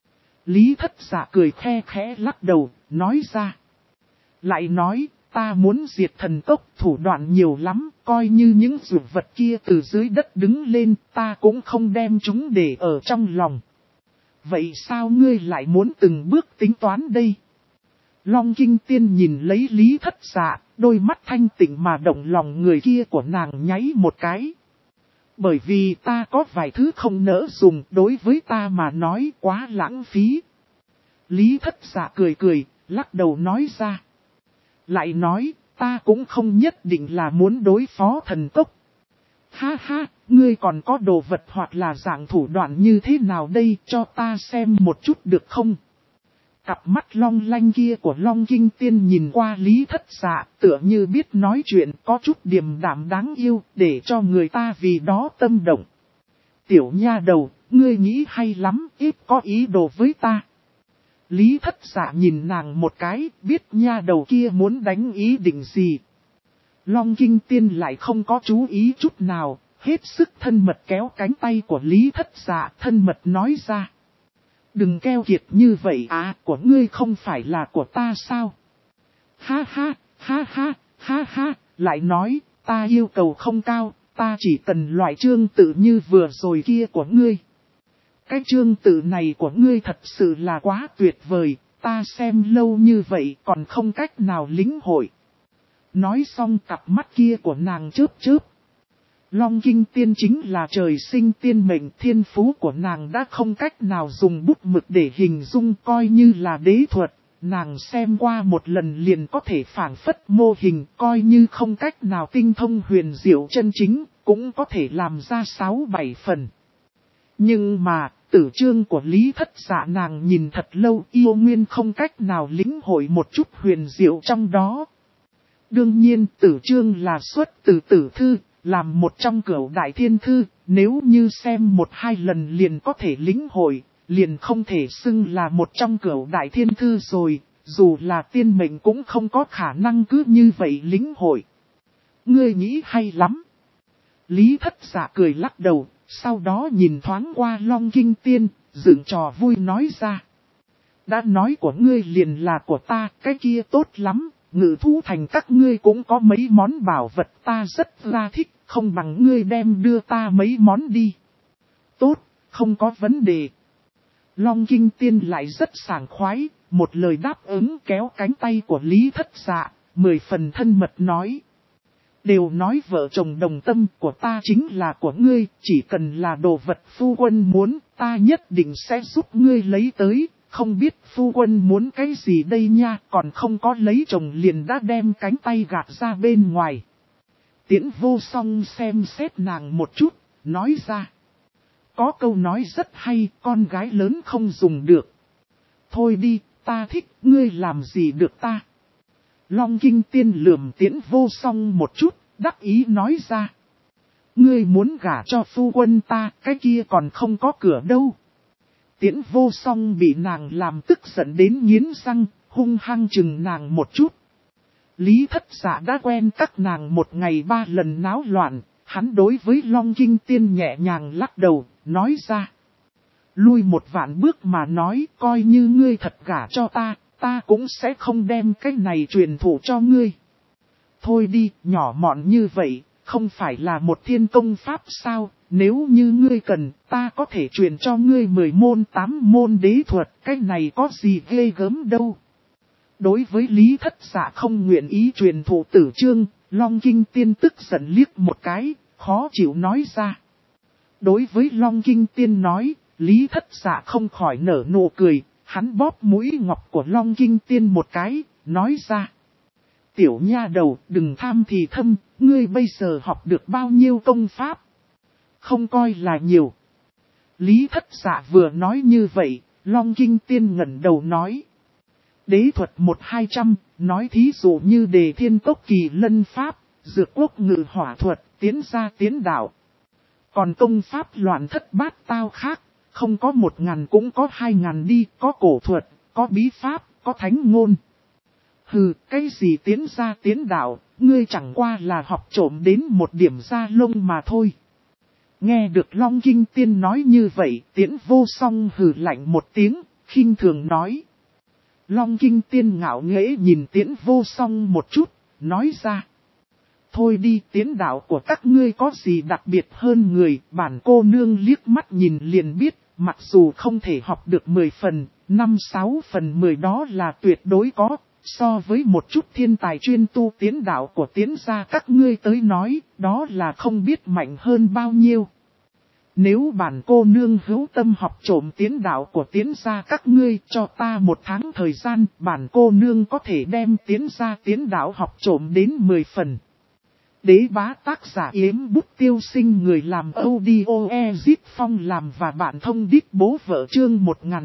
Lý Thất Dạ cười khe khẽ lắc đầu, nói ra. Lại nói, ta muốn diệt thần tốc thủ đoạn nhiều lắm, coi như những dược vật kia từ dưới đất đứng lên, ta cũng không đem chúng để ở trong lòng. Vậy sao ngươi lại muốn từng bước tính toán đây? Long Kinh Tiên nhìn lấy Lý Thất Dạ, đôi mắt thanh tịnh mà động lòng người kia của nàng nháy một cái. Bởi vì ta có vài thứ không nỡ dùng, đối với ta mà nói quá lãng phí. Lý Thất Dạ cười cười, lắc đầu nói ra. Lại nói, ta cũng không nhất định là muốn đối phó thần tốc. Ha ha, ngươi còn có đồ vật hoặc là dạng thủ đoạn như thế nào đây, cho ta xem một chút được không? Cặp mắt long lanh kia của Long Kinh Tiên nhìn qua Lý Thất Dạ, tựa như biết nói chuyện có chút điềm đạm đáng yêu, để cho người ta vì đó tâm động. Tiểu nha đầu, ngươi nghĩ hay lắm, ít có ý đồ với ta. Lý Thất Dạ nhìn nàng một cái, biết nha đầu kia muốn đánh ý định gì. Long Kinh Tiên lại không có chú ý chút nào, hết sức thân mật kéo cánh tay của Lý Thất Dạ, thân mật nói ra. Đừng keo kiệt như vậy à, của ngươi không phải là của ta sao? Ha ha, ha ha, ha ha, lại nói, ta yêu cầu không cao, ta chỉ cần loại chương tự như vừa rồi kia của ngươi. Cái chương tự này của ngươi thật sự là quá tuyệt vời, ta xem lâu như vậy còn không cách nào lĩnh hội. Nói xong cặp mắt kia của nàng chớp chớp. Long Kinh Tiên chính là trời sinh tiên mệnh, thiên phú của nàng đã không cách nào dùng bút mực để hình dung, coi như là đế thuật. Nàng xem qua một lần liền có thể phảng phất mô hình, coi như không cách nào tinh thông huyền diệu chân chính, cũng có thể làm ra 6-7 phần. Nhưng mà, tử chương của Lý Thất Dạ nàng nhìn thật lâu yêu nguyên không cách nào lĩnh hội một chút huyền diệu trong đó. Đương nhiên tử chương là xuất từ tử thư, làm một trong cửu đại thiên thư, nếu như xem 1-2 lần liền có thể lĩnh hội, liền không thể xưng là một trong cửu đại thiên thư rồi, dù là tiên mệnh cũng không có khả năng cứ như vậy lĩnh hội. Ngươi nghĩ hay lắm. Lý Thất Dạ cười lắc đầu, sau đó nhìn thoáng qua Long Kinh Tiên, dựng trò vui nói ra. Đã nói của ngươi liền là của ta, cái kia tốt lắm, Ngự Thú Thành các ngươi cũng có mấy món bảo vật ta rất là thích, không bằng ngươi đem đưa ta mấy món đi. Tốt, không có vấn đề. Long Kinh Tiên lại rất sảng khoái, một lời đáp ứng kéo cánh tay của Lý Thất Dạ, 10 phần thân mật nói. Đều nói vợ chồng đồng tâm của ta chính là của ngươi, chỉ cần là đồ vật phu quân muốn, ta nhất định sẽ giúp ngươi lấy tới, không biết phu quân muốn cái gì đây nha, còn không có lấy chồng liền đã đem cánh tay gạt ra bên ngoài. Tiễn Vô Song xem xét nàng một chút, nói ra. Có câu nói rất hay, con gái lớn không dùng được. Thôi đi, ta thích, ngươi làm gì được ta. Long Kinh Tiên lườm Tiễn Vô Song một chút, đắc ý nói ra. Ngươi muốn gả cho phu quân ta, cái kia còn không có cửa đâu. Tiễn Vô Song bị nàng làm tức giận đến nghiến răng, hung hăng chừng nàng một chút. Lý Thất Dạ đã quen các nàng một ngày 3 lần náo loạn, hắn đối với Long Kinh Tiên nhẹ nhàng lắc đầu, nói ra. Lui một vạn bước mà nói, coi như ngươi thật gả cho ta, ta cũng sẽ không đem cái này truyền thụ cho ngươi. Thôi đi, nhỏ mọn như vậy, không phải là một thiên công pháp sao, nếu như ngươi cần, ta có thể truyền cho ngươi 10 môn 8 môn đế thuật, cái này có gì ghê gớm đâu. Đối với Lý Thất Dạ không nguyện ý truyền thụ tử chương, Long Kinh Tiên tức giận liếc một cái, khó chịu nói ra. Đối với Long Kinh Tiên nói, Lý Thất Dạ không khỏi nở nụ cười, hắn bóp mũi ngọc của Long Kinh Tiên một cái, nói ra. Tiểu nha đầu, đừng tham thì thâm, ngươi bây giờ học được bao nhiêu công pháp? Không coi là nhiều. Lý Thất Dạ vừa nói như vậy, Long Kinh Tiên ngẩng đầu nói. Đế thuật 1-200, nói thí dụ như Đề Thiên Tốc Kỳ Lân Pháp, Dược Quốc Ngự Hỏa Thuật, Tiến Gia Tiến Đạo. Còn công pháp loạn thất bát tao khác, không có 1000 cũng có 2000 đi, có cổ thuật, có bí pháp, có thánh ngôn. Hừ, cái gì tiến gia tiến đạo, ngươi chẳng qua là học trộm đến một điểm da lông mà thôi. Nghe được Long Kinh Tiên nói như vậy, Tiễn Vô Song hừ lạnh một tiếng, khinh thường nói. Long Kinh Tiên ngạo nghễ nhìn Tiễn Vô Song một chút, nói ra. Thôi đi, tiến đạo của các ngươi có gì đặc biệt hơn người, bản cô nương liếc mắt nhìn liền biết, mặc dù không thể học được 10 phần, 5-6 phần 10 đó là tuyệt đối có. So với một chút thiên tài chuyên tu tiến đạo của tiến gia các ngươi tới nói, đó là không biết mạnh hơn bao nhiêu. Nếu bản cô nương hữu tâm học trộm tiến đạo của tiến gia các ngươi cho ta 1 tháng thời gian, bản cô nương có thể đem tiến gia tiến đạo học trộm đến 10 phần. Đế bá tác giả Yếm Bút Tiêu Sinh, người làm audio Ezit Phong làm và bạn thông đít bố vợ chương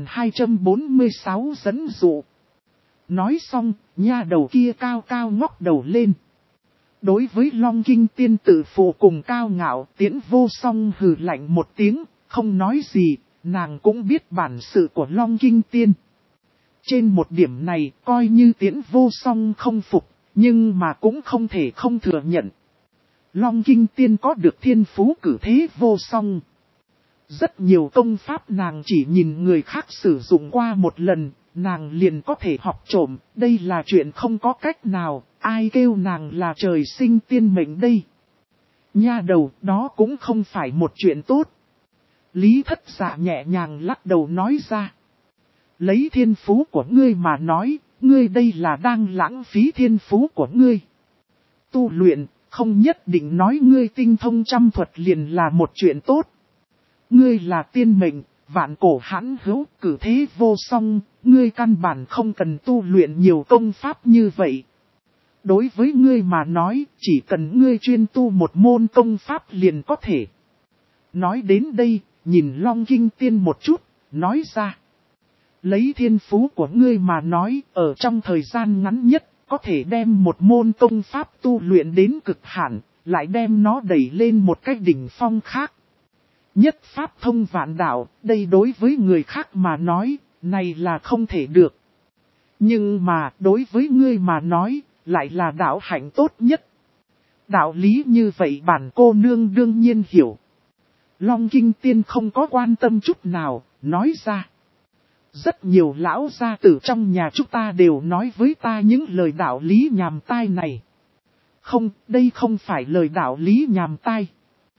1246 dẫn dụ. Nói xong, nha đầu kia cao cao ngóc đầu lên. Đối với Long Kinh Tiên tự phụ cùng cao ngạo, Tiễn Vô Song hừ lạnh một tiếng, không nói gì, nàng cũng biết bản sự của Long Kinh Tiên. Trên một điểm này, coi như Tiễn Vô Song không phục, nhưng mà cũng không thể không thừa nhận. Long Kinh Tiên có được thiên phú cử thế vô song. Rất nhiều công pháp nàng chỉ nhìn người khác sử dụng qua một lần, nàng liền có thể học trộm, đây là chuyện không có cách nào, ai kêu nàng là trời sinh tiên mệnh đây. Nha đầu, đó cũng không phải một chuyện tốt. Lý Thất Dạ nhẹ nhàng lắc đầu nói ra. Lấy thiên phú của ngươi mà nói, ngươi đây là đang lãng phí thiên phú của ngươi. Tu luyện, không nhất định nói ngươi tinh thông trăm thuật liền là một chuyện tốt. Ngươi là tiên mệnh, vạn cổ hãn hữu, cử thế vô song, ngươi căn bản không cần tu luyện nhiều công pháp như vậy. Đối với ngươi mà nói, chỉ cần ngươi chuyên tu một môn công pháp liền có thể. Nói đến đây, nhìn Long Kinh Tiên một chút, nói ra. Lấy thiên phú của ngươi mà nói, ở trong thời gian ngắn nhất, có thể đem một môn công pháp tu luyện đến cực hạn, lại đem nó đẩy lên một cái đỉnh phong khác. Nhất pháp thông vạn đạo, đây đối với người khác mà nói, này là không thể được. Nhưng mà đối với ngươi mà nói, lại là đạo hạnh tốt nhất. Đạo lý như vậy bản cô nương đương nhiên hiểu. Long Kinh Tiên không có quan tâm chút nào, nói ra. Rất nhiều lão gia tử trong nhà chúng ta đều nói với ta những lời đạo lý nhàm tai này. Không, đây không phải lời đạo lý nhàm tai.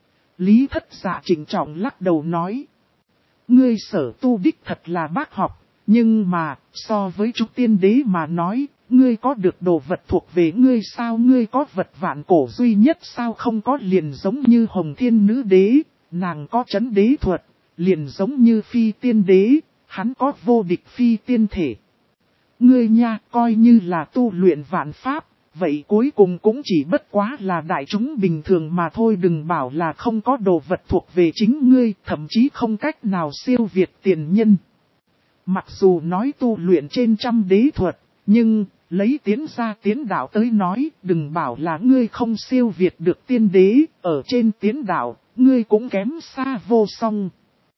Lý Thất Dạ trịnh trọng lắc đầu nói. Ngươi sở tu đích thật là bác học, nhưng mà, so với chúng tiên đế mà nói, ngươi có được đồ vật thuộc về ngươi sao, ngươi có vật vạn cổ duy nhất sao, không có liền giống như Hồng Thiên Nữ Đế, nàng có chấn đế thuật, liền giống như Phi Tiên Đế, hắn có vô địch phi tiên thể. Ngươi nha, coi như là tu luyện vạn pháp, vậy cuối cùng cũng chỉ bất quá là đại chúng bình thường mà thôi, đừng bảo là không có đồ vật thuộc về chính ngươi, thậm chí không cách nào siêu việt tiền nhân. Mặc dù nói tu luyện trên trăm đế thuật, nhưng lấy tiến gia tiến đạo tới nói, đừng bảo là ngươi không siêu việt được tiên đế, ở trên tiến đạo, ngươi cũng kém xa vô song.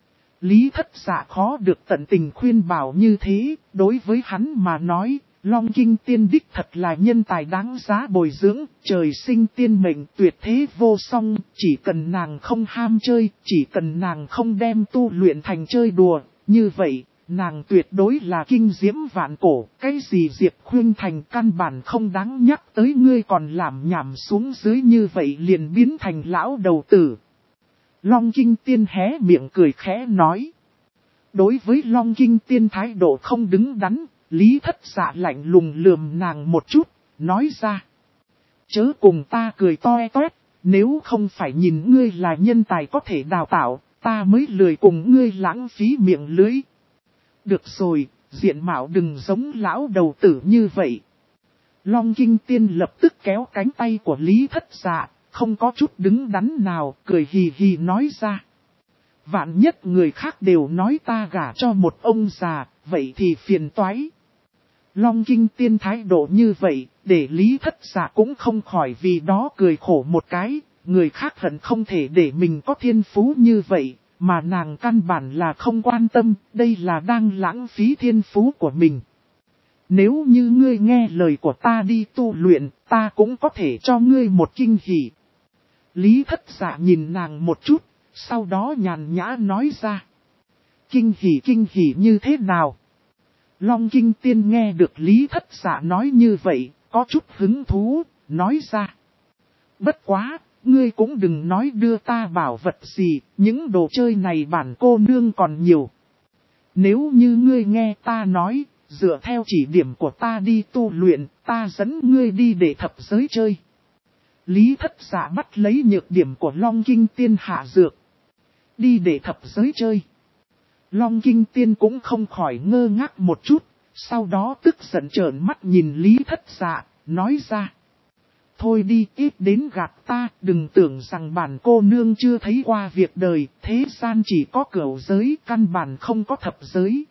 Lý Thất Dạ khó được tận tình khuyên bảo như thế, đối với hắn mà nói, Long Kinh Tiên đích thật là nhân tài đáng giá bồi dưỡng, trời sinh tiên mệnh tuyệt thế vô song, chỉ cần nàng không ham chơi, chỉ cần nàng không đem tu luyện thành chơi đùa, như vậy, nàng tuyệt đối là kinh diễm vạn cổ, cái gì Diệp Khuynh Thành căn bản không đáng nhắc tới, ngươi còn làm nhảm xuống dưới như vậy liền biến thành lão đầu tử. Long Kinh Tiên hé miệng cười khẽ nói. Đối với Long Kinh Tiên thái độ không đứng đắn, Lý Thất Dạ lạnh lùng lườm nàng một chút, nói ra. Chớ cùng ta cười toe toét, nếu không phải nhìn ngươi là nhân tài có thể đào tạo, ta mới lười cùng ngươi lãng phí miệng lưới. Được rồi, diện mạo đừng giống lão đầu tử như vậy. Long Kinh Tiên lập tức kéo cánh tay của Lý Thất Dạ, không có chút đứng đắn nào, cười hì hì nói ra. Vạn nhất người khác đều nói ta gả cho một ông già, vậy thì phiền toái. Long Kinh Tiên thái độ như vậy, để Lý Thất Dạ cũng không khỏi vì đó cười khổ một cái, người khác hận không thể để mình có thiên phú như vậy, mà nàng căn bản là không quan tâm, đây là đang lãng phí thiên phú của mình. Nếu như ngươi nghe lời của ta đi tu luyện, ta cũng có thể cho ngươi một kinh hỉ. Lý Thất Dạ nhìn nàng một chút, sau đó nhàn nhã nói ra. Kinh hỉ như thế nào? Long Kinh Tiên nghe được Lý Thất Dạ nói như vậy, có chút hứng thú, nói ra. Bất quá, ngươi cũng đừng nói đưa ta bảo vật gì, những đồ chơi này bản cô nương còn nhiều. Nếu như ngươi nghe ta nói, dựa theo chỉ điểm của ta đi tu luyện, ta dẫn ngươi đi để thập giới chơi. Lý Thất Dạ bắt lấy nhược điểm của Long Kinh Tiên hạ dược. Đi để thập giới chơi. Long Kinh Tiên cũng không khỏi ngơ ngác một chút, sau đó tức giận trợn mắt nhìn Lý Thất Dạ, nói ra. Thôi đi, ít đến gạt ta, đừng tưởng rằng bản cô nương chưa thấy qua việc đời, thế gian chỉ có cửu giới, căn bản không có thập giới.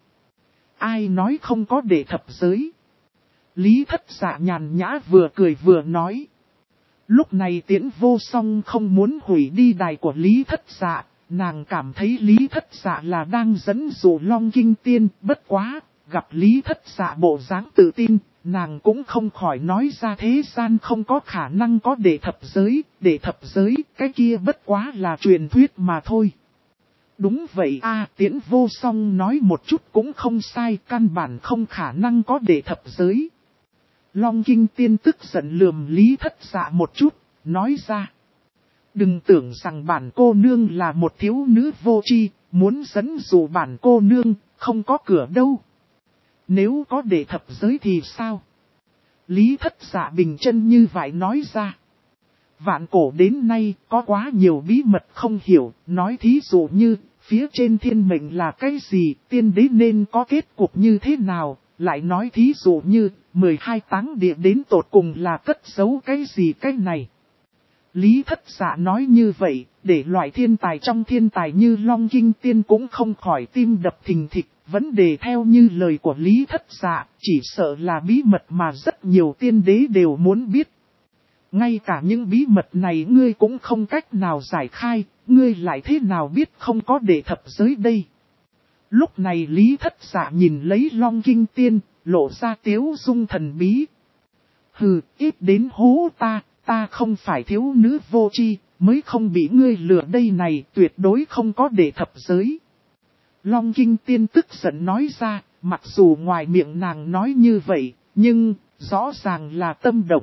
Ai nói không có để thập giới? Lý Thất Dạ nhàn nhã vừa cười vừa nói. Lúc này Tiễn Vô Song không muốn hủy đi đài của Lý Thất Dạ, nàng cảm thấy Lý Thất Dạ là đang dẫn dụ Long Kinh Tiên, bất quá, gặp Lý Thất Dạ bộ dáng tự tin, nàng cũng không khỏi nói ra thế gian không có khả năng có để thập giới, cái kia bất quá là truyền thuyết mà thôi. Đúng vậy Tiễn Vô Song nói một chút cũng không sai, căn bản không khả năng có để thập giới. Long Kinh Tiên tức giận lườm Lý Thất Dạ một chút, nói ra. Đừng tưởng rằng bản cô nương là một thiếu nữ vô tri, muốn dẫn dụ bản cô nương, không có cửa đâu. Nếu có để thập giới thì sao? Lý Thất Dạ bình chân như vậy nói ra. Vạn cổ đến nay có quá nhiều bí mật không hiểu, nói thí dụ như, phía trên thiên mệnh là cái gì, tiên đế nên có kết cục như thế nào, lại nói thí dụ như, 12 táng địa đến tột cùng là cất giấu cái gì cái này. Lý Thất Dạ nói như vậy, để loại thiên tài trong thiên tài như Long Kinh Tiên cũng không khỏi tim đập thình thịch. Vấn đề theo như lời của Lý Thất Dạ, chỉ sợ là bí mật mà rất nhiều tiên đế đều muốn biết. Ngay cả những bí mật này ngươi cũng không cách nào giải khai, ngươi lại thế nào biết không có để thập giới đây. Lúc này Lý Thất Dạ nhìn lấy Long Kinh Tiên, lộ ra tiếu dung thần bí. Hừ, ít đến hố ta không phải thiếu nữ vô tri, mới không bị ngươi lừa đây này, tuyệt đối không có để thập giới. Long Kinh Tiên tức giận nói ra, mặc dù ngoài miệng nàng nói như vậy, nhưng rõ ràng là tâm động.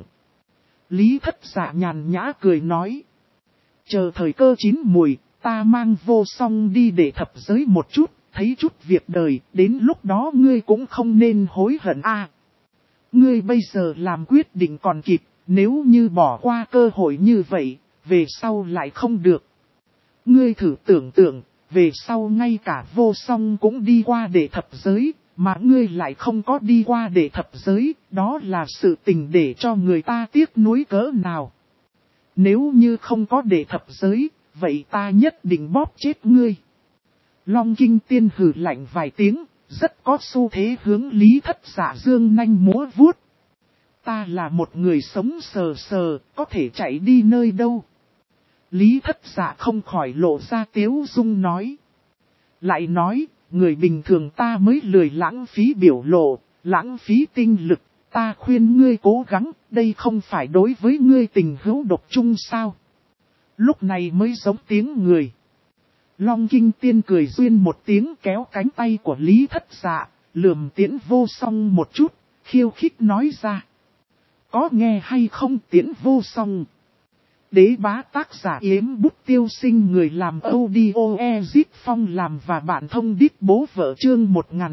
Lý Thất Dạ nhàn nhã cười nói. Chờ thời cơ chín mùi, ta mang Vô Song đi để thập giới một chút, thấy chút việc đời, đến lúc đó ngươi cũng không nên hối hận Ngươi bây giờ làm quyết định còn kịp, nếu như bỏ qua cơ hội như vậy, về sau lại không được. Ngươi thử tưởng tượng, về sau ngay cả Vô Song cũng đi qua để thập giới, mà ngươi lại không có đi qua đệ thập giới, đó là sự tình để cho người ta tiếc nuối cỡ nào. Nếu như không có đệ thập giới, vậy ta nhất định bóp chết ngươi. Long Kinh Tiên hừ lạnh vài tiếng, rất có xu thế hướng Lý Thất Dạ dương nanh múa vuốt. Ta là một người sống sờ sờ, có thể chạy đi nơi đâu. Lý Thất Dạ không khỏi lộ ra tiếu dung nói. Lại nói, người bình thường ta mới lười lãng phí biểu lộ, lãng phí tinh lực, ta khuyên ngươi cố gắng, đây không phải đối với ngươi tình hữu độc chung sao. Lúc này mới giống tiếng người. Long Kinh Tiên cười duyên một tiếng kéo cánh tay của Lý Thất Dạ, lườm Tiễn Vô Song một chút, khiêu khích nói ra. Có nghe hay không Tiễn Vô Song? Đế bá tác giả Yếm Bút Tiêu Sinh, người làm audio Ezip Phong làm và bạn thông đít bố vợ chương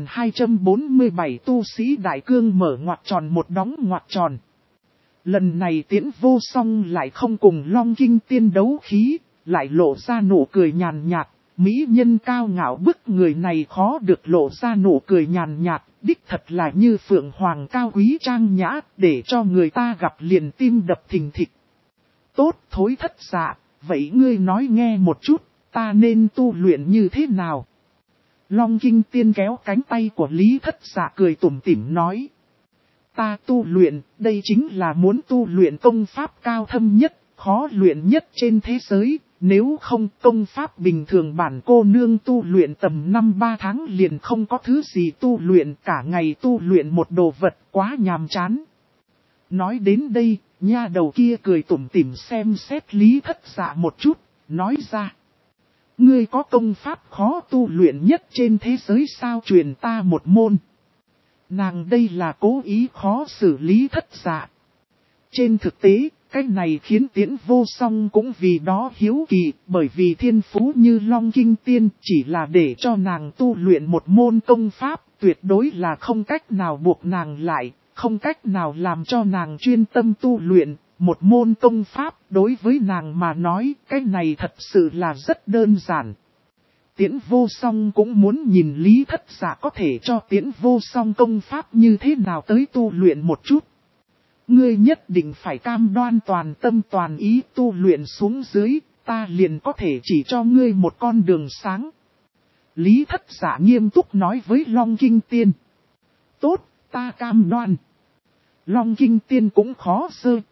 1247 tu sĩ đại cương mở ngoặc tròn một đóng ngoặc tròn. Lần này Tiễn Vô Song lại không cùng Long Kinh Tiên đấu khí, lại lộ ra nụ cười nhàn nhạt, mỹ nhân cao ngạo bức người này khó được lộ ra nụ cười nhàn nhạt, đích thật là như phượng hoàng cao quý trang nhã, để cho người ta gặp liền tim đập thình thịch. Tốt Thối Thất Dạ, vậy ngươi nói nghe một chút, ta nên tu luyện như thế nào? Long Kinh Tiên kéo cánh tay của Lý Thất Dạ cười tủm tỉm nói. Ta tu luyện, đây chính là muốn tu luyện công pháp cao thâm nhất, khó luyện nhất trên thế giới. Nếu không công pháp bình thường bản cô nương tu luyện tầm 5-3 tháng liền không có thứ gì tu luyện, cả ngày tu luyện một đồ vật quá nhàm chán. Nói đến đây, nha đầu kia cười tủm tỉm xem xét Lý Thất Dạ một chút, nói ra. Ngươi có công pháp khó tu luyện nhất trên thế giới sao, truyền ta một môn. Nàng đây là cố ý khó xử Lý Thất Dạ. Trên thực tế, cái này khiến Tiễn Vô Song cũng vì đó hiếu kỳ, bởi vì thiên phú như Long Kinh Tiên chỉ là để cho nàng tu luyện một môn công pháp, tuyệt đối là không cách nào buộc nàng lại, không cách nào làm cho nàng chuyên tâm tu luyện. Một môn công pháp đối với nàng mà nói, cái này thật sự là rất đơn giản. Tiễn Vô Song cũng muốn nhìn Lý Thất Dạ có thể cho Tiễn Vô Song công pháp như thế nào tới tu luyện một chút. Ngươi nhất định phải cam đoan toàn tâm toàn ý tu luyện xuống dưới, ta liền có thể chỉ cho ngươi một con đường sáng. Lý Thất Dạ nghiêm túc nói với Long Kinh Tiên. Tốt, ta cam đoan. Long Kinh Tiên cũng khó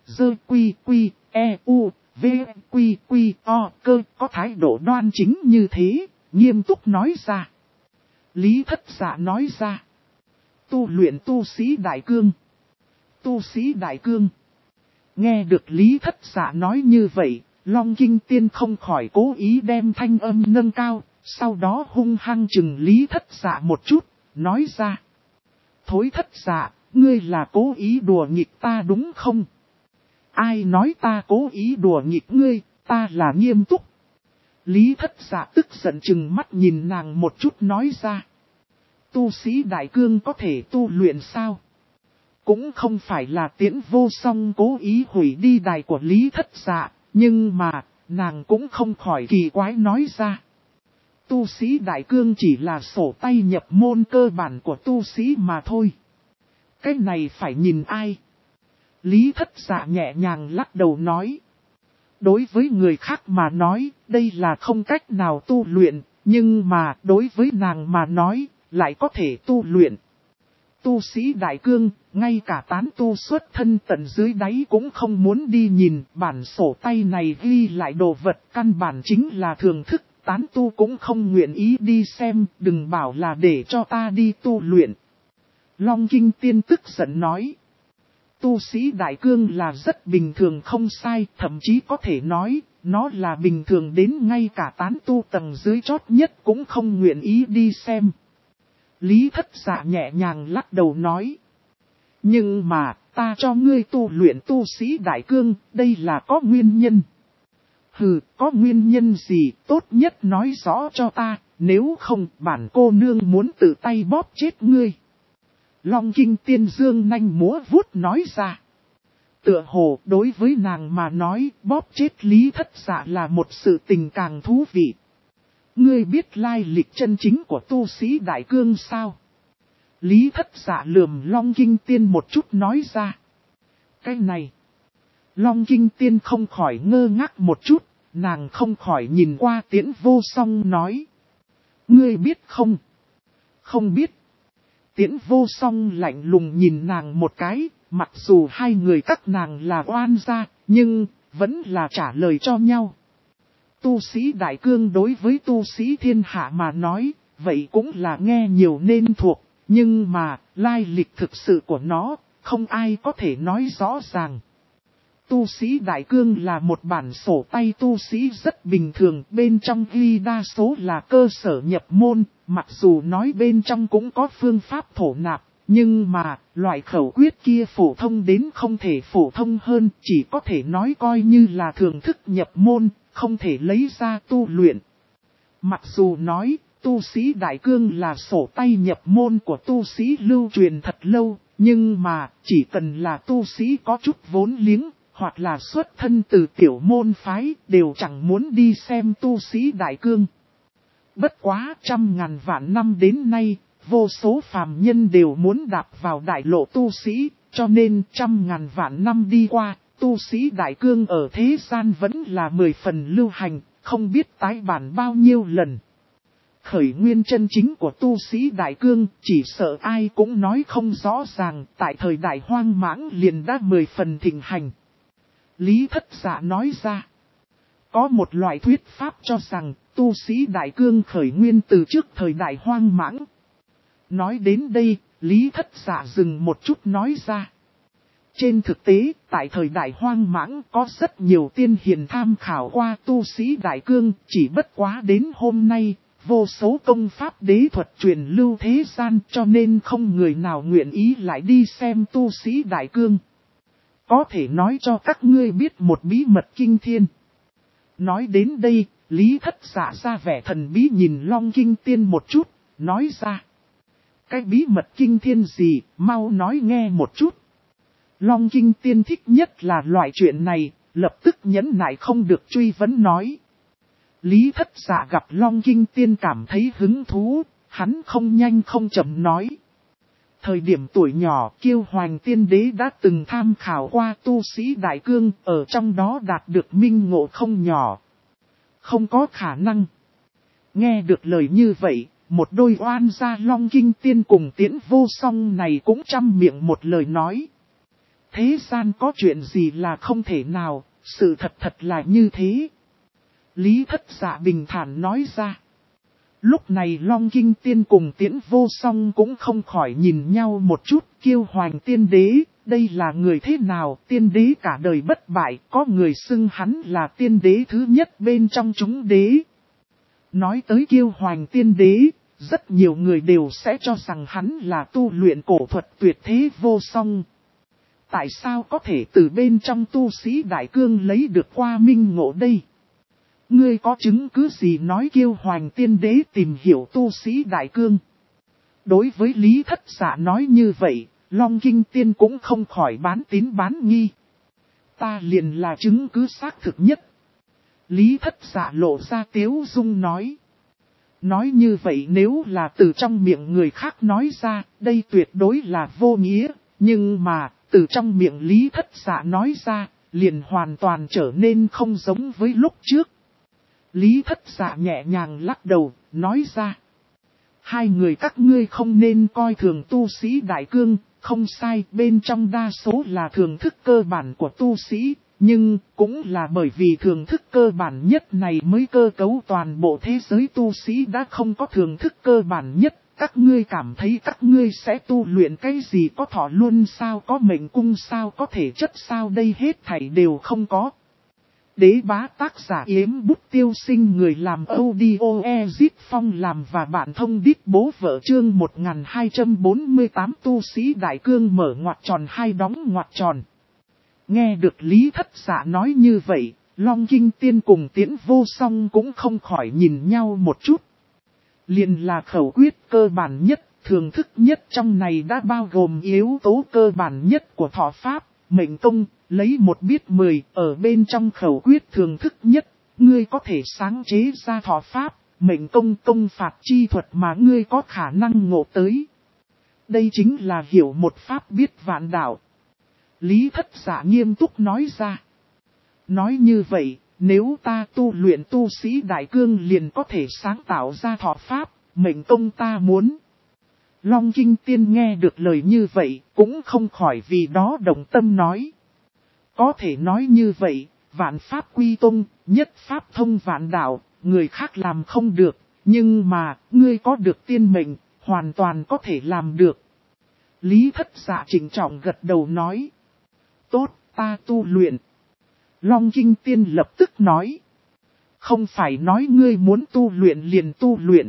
cơ có thái độ đoan chính như thế, nghiêm túc nói ra. Lý Thất Dạ nói ra. Tu luyện tu sĩ đại cương. Tu sĩ đại cương. Nghe được Lý Thất Dạ nói như vậy, Long Kinh Tiên không khỏi cố ý đem thanh âm nâng cao, sau đó hung hăng chừng Lý Thất Dạ một chút, nói ra. Thối Thất Dạ, ngươi là cố ý đùa nghịch ta đúng không? Ai nói ta cố ý đùa nghịch ngươi, ta là nghiêm túc. Lý Thất Dạ tức giận chừng mắt nhìn nàng một chút nói ra. Tu sĩ đại cương có thể tu luyện sao? Cũng không phải là Tiễn Vô Song cố ý hủy đi đài của Lý Thất Dạ, nhưng mà, nàng cũng không khỏi kỳ quái nói ra. Tu sĩ đại cương chỉ là sổ tay nhập môn cơ bản của tu sĩ mà thôi. Cái này phải nhìn ai? Lý Thất Dạ nhẹ nhàng lắc đầu nói. Đối với người khác mà nói, đây là không cách nào tu luyện, nhưng mà đối với nàng mà nói, lại có thể tu luyện. Tu sĩ đại cương, ngay cả tán tu xuất thân tận dưới đáy cũng không muốn đi nhìn, bản sổ tay này ghi lại đồ vật căn bản chính là thường thức, tán tu cũng không nguyện ý đi xem, đừng bảo là để cho ta đi tu luyện. Long Kinh Tiên tức giận nói. Tu sĩ đại cương là rất bình thường không sai, thậm chí có thể nói, nó là bình thường đến ngay cả tán tu tầng dưới chót nhất cũng không nguyện ý đi xem. Lý Thất Dạ nhẹ nhàng lắc đầu nói. Nhưng mà, ta cho ngươi tu luyện tu sĩ đại cương, đây là có nguyên nhân. Hừ, có nguyên nhân gì, tốt nhất nói rõ cho ta, nếu không bản cô nương muốn tự tay bóp chết ngươi. Long Kinh Tiên dương nanh múa vuốt nói ra. Tựa hồ đối với nàng mà nói bóp chết Lý Thất Dạ là một sự tình càng thú vị. Ngươi biết lai lịch chân chính của tu sĩ đại cương sao? Lý Thất Dạ lườm Long Kinh Tiên một chút nói ra. Cái này. Long Kinh Tiên không khỏi ngơ ngác một chút, nàng không khỏi nhìn qua Tiễn Vô Song nói. Ngươi biết không? Không biết. Tiễn Vô Song lạnh lùng nhìn nàng một cái, mặc dù hai người các nàng là oan gia, nhưng vẫn là trả lời cho nhau. Tu sĩ Đại Cương đối với tu sĩ thiên hạ mà nói, vậy cũng là nghe nhiều nên thuộc, nhưng mà lai lịch thực sự của nó, không ai có thể nói rõ ràng. Tu sĩ Đại Cương là một bản sổ tay tu sĩ rất bình thường, bên trong ghi đa số là cơ sở nhập môn, mặc dù nói bên trong cũng có phương pháp thổ nạp, nhưng mà loại khẩu quyết kia phổ thông đến không thể phổ thông hơn, chỉ có thể nói coi như là thưởng thức nhập môn, không thể lấy ra tu luyện. Mặc dù nói, tu sĩ Đại Cương là sổ tay nhập môn của tu sĩ lưu truyền thật lâu, nhưng mà chỉ cần là tu sĩ có chút vốn liếng, hoặc là xuất thân từ tiểu môn phái, đều chẳng muốn đi xem tu sĩ Đại Cương. Bất quá 100.000 vạn năm đến nay, vô số phàm nhân đều muốn đạp vào đại lộ tu sĩ, cho nên 100.000 vạn năm đi qua, tu sĩ Đại Cương ở thế gian vẫn là 10 phần lưu hành, không biết tái bản bao nhiêu lần. Khởi nguyên chân chính của tu sĩ Đại Cương, chỉ sợ ai cũng nói không rõ ràng, tại thời đại hoang mãng liền đã 10 phần thịnh hành. Lý Thất Dạ nói ra, có một loại thuyết pháp cho rằng, tu sĩ Đại Cương khởi nguyên từ trước thời đại hoang mãng. Nói đến đây, Lý Thất Dạ dừng một chút nói ra. Trên thực tế, tại thời đại hoang mãng có rất nhiều tiên hiền tham khảo qua tu sĩ Đại Cương, chỉ bất quá đến hôm nay, vô số công pháp đế thuật truyền lưu thế gian cho nên không người nào nguyện ý lại đi xem tu sĩ Đại Cương. Có thể nói cho các ngươi biết một bí mật kinh thiên. Nói đến đây, Lý Thất Dạ ra vẻ thần bí nhìn Long Kinh Tiên một chút, nói ra. Cái bí mật kinh thiên gì, mau nói nghe một chút. Long Kinh Tiên thích nhất là loại chuyện này, lập tức nhẫn nại không được truy vấn nói. Lý Thất Dạ gặp Long Kinh Tiên cảm thấy hứng thú, hắn không nhanh không chậm nói. Thời điểm tuổi nhỏ, Kiêu Hoành Tiên Đế đã từng tham khảo qua tu sĩ Đại Cương, ở trong đó đạt được minh ngộ không nhỏ. Không có khả năng. Nghe được lời như vậy, một đôi oan gia Long Kinh Tiên cùng Tiễn Vô Song này cũng trăm miệng một lời nói. Thế gian có chuyện gì là không thể nào, sự thật là như thế. Lý Thất Dạ bình thản nói ra. Lúc này Long Kinh Tiên cùng Tiễn Vô Song cũng không khỏi nhìn nhau một chút. Kiêu Hoành Tiên Đế, đây là người thế nào? Tiên đế cả đời bất bại, có người xưng hắn là tiên đế thứ nhất bên trong chúng đế. Nói tới Kiêu Hoành Tiên Đế, rất nhiều người đều sẽ cho rằng hắn là tu luyện cổ thuật tuyệt thế vô song. Tại sao có thể từ bên trong tu sĩ Đại Cương lấy được qua minh ngộ đây? Ngươi có chứng cứ gì nói Kiêu Hoành Tiên Đế tìm hiểu tu sĩ Đại Cương? Đối với Lý Thất Dạ nói như vậy, Long Kinh Tiên cũng không khỏi bán tín bán nghi. Ta liền là chứng cứ xác thực nhất. Lý Thất Dạ lộ ra tiếu dung nói. Nói như vậy nếu là từ trong miệng người khác nói ra, đây tuyệt đối là vô nghĩa, nhưng mà, từ trong miệng Lý Thất Dạ nói ra, liền hoàn toàn trở nên không giống với lúc trước. Lý Thất Dạ nhẹ nhàng lắc đầu, nói ra. Hai người các ngươi không nên coi thường tu sĩ Đại Cương, không sai, bên trong đa số là thưởng thức cơ bản của tu sĩ, nhưng cũng là bởi vì thưởng thức cơ bản nhất này mới cơ cấu toàn bộ thế giới tu sĩ đã không có thưởng thức cơ bản nhất. Các ngươi cảm thấy các ngươi sẽ tu luyện cái gì, có thọ luân sao, có mệnh cung sao, có thể chất sao, đây hết thảy đều không có. Đế bá tác giả Yếm Bút Tiêu Sinh, người làm audio Ezit Phong làm và bạn thông đít bố vợ chương 1248 tu sĩ Đại Cương mở ngoặc tròn hai đóng ngoặc tròn. Nghe được Lý Thất Dạ nói như vậy, Long Kinh Tiên cùng Tiễn Vô Song cũng không khỏi nhìn nhau một chút. Liền là khẩu quyết cơ bản nhất, thường thức nhất trong này đã bao gồm yếu tố cơ bản nhất của thọ pháp, mệnh công, lấy một biết 10, ở bên trong khẩu quyết thường thức nhất, ngươi có thể sáng chế ra thọ pháp, mệnh công công phạt chi thuật mà ngươi có khả năng ngộ tới. Đây chính là hiểu một pháp biết vạn đạo. Lý Thất Dạ nghiêm túc nói ra. Nói như vậy, nếu ta tu luyện tu sĩ đại cương liền có thể sáng tạo ra thọ pháp, mệnh công ta muốn. Long Kinh Tiên nghe được lời như vậy, cũng không khỏi vì đó động tâm nói. Có thể nói như vậy, vạn pháp quy tông, nhất pháp thông vạn đạo, người khác làm không được, nhưng mà, ngươi có được tiên mệnh, hoàn toàn có thể làm được. Lý Thất Dạ trịnh trọng gật đầu nói. Tốt, ta tu luyện. Long Kinh Tiên lập tức nói. Không phải nói ngươi muốn tu luyện liền tu luyện.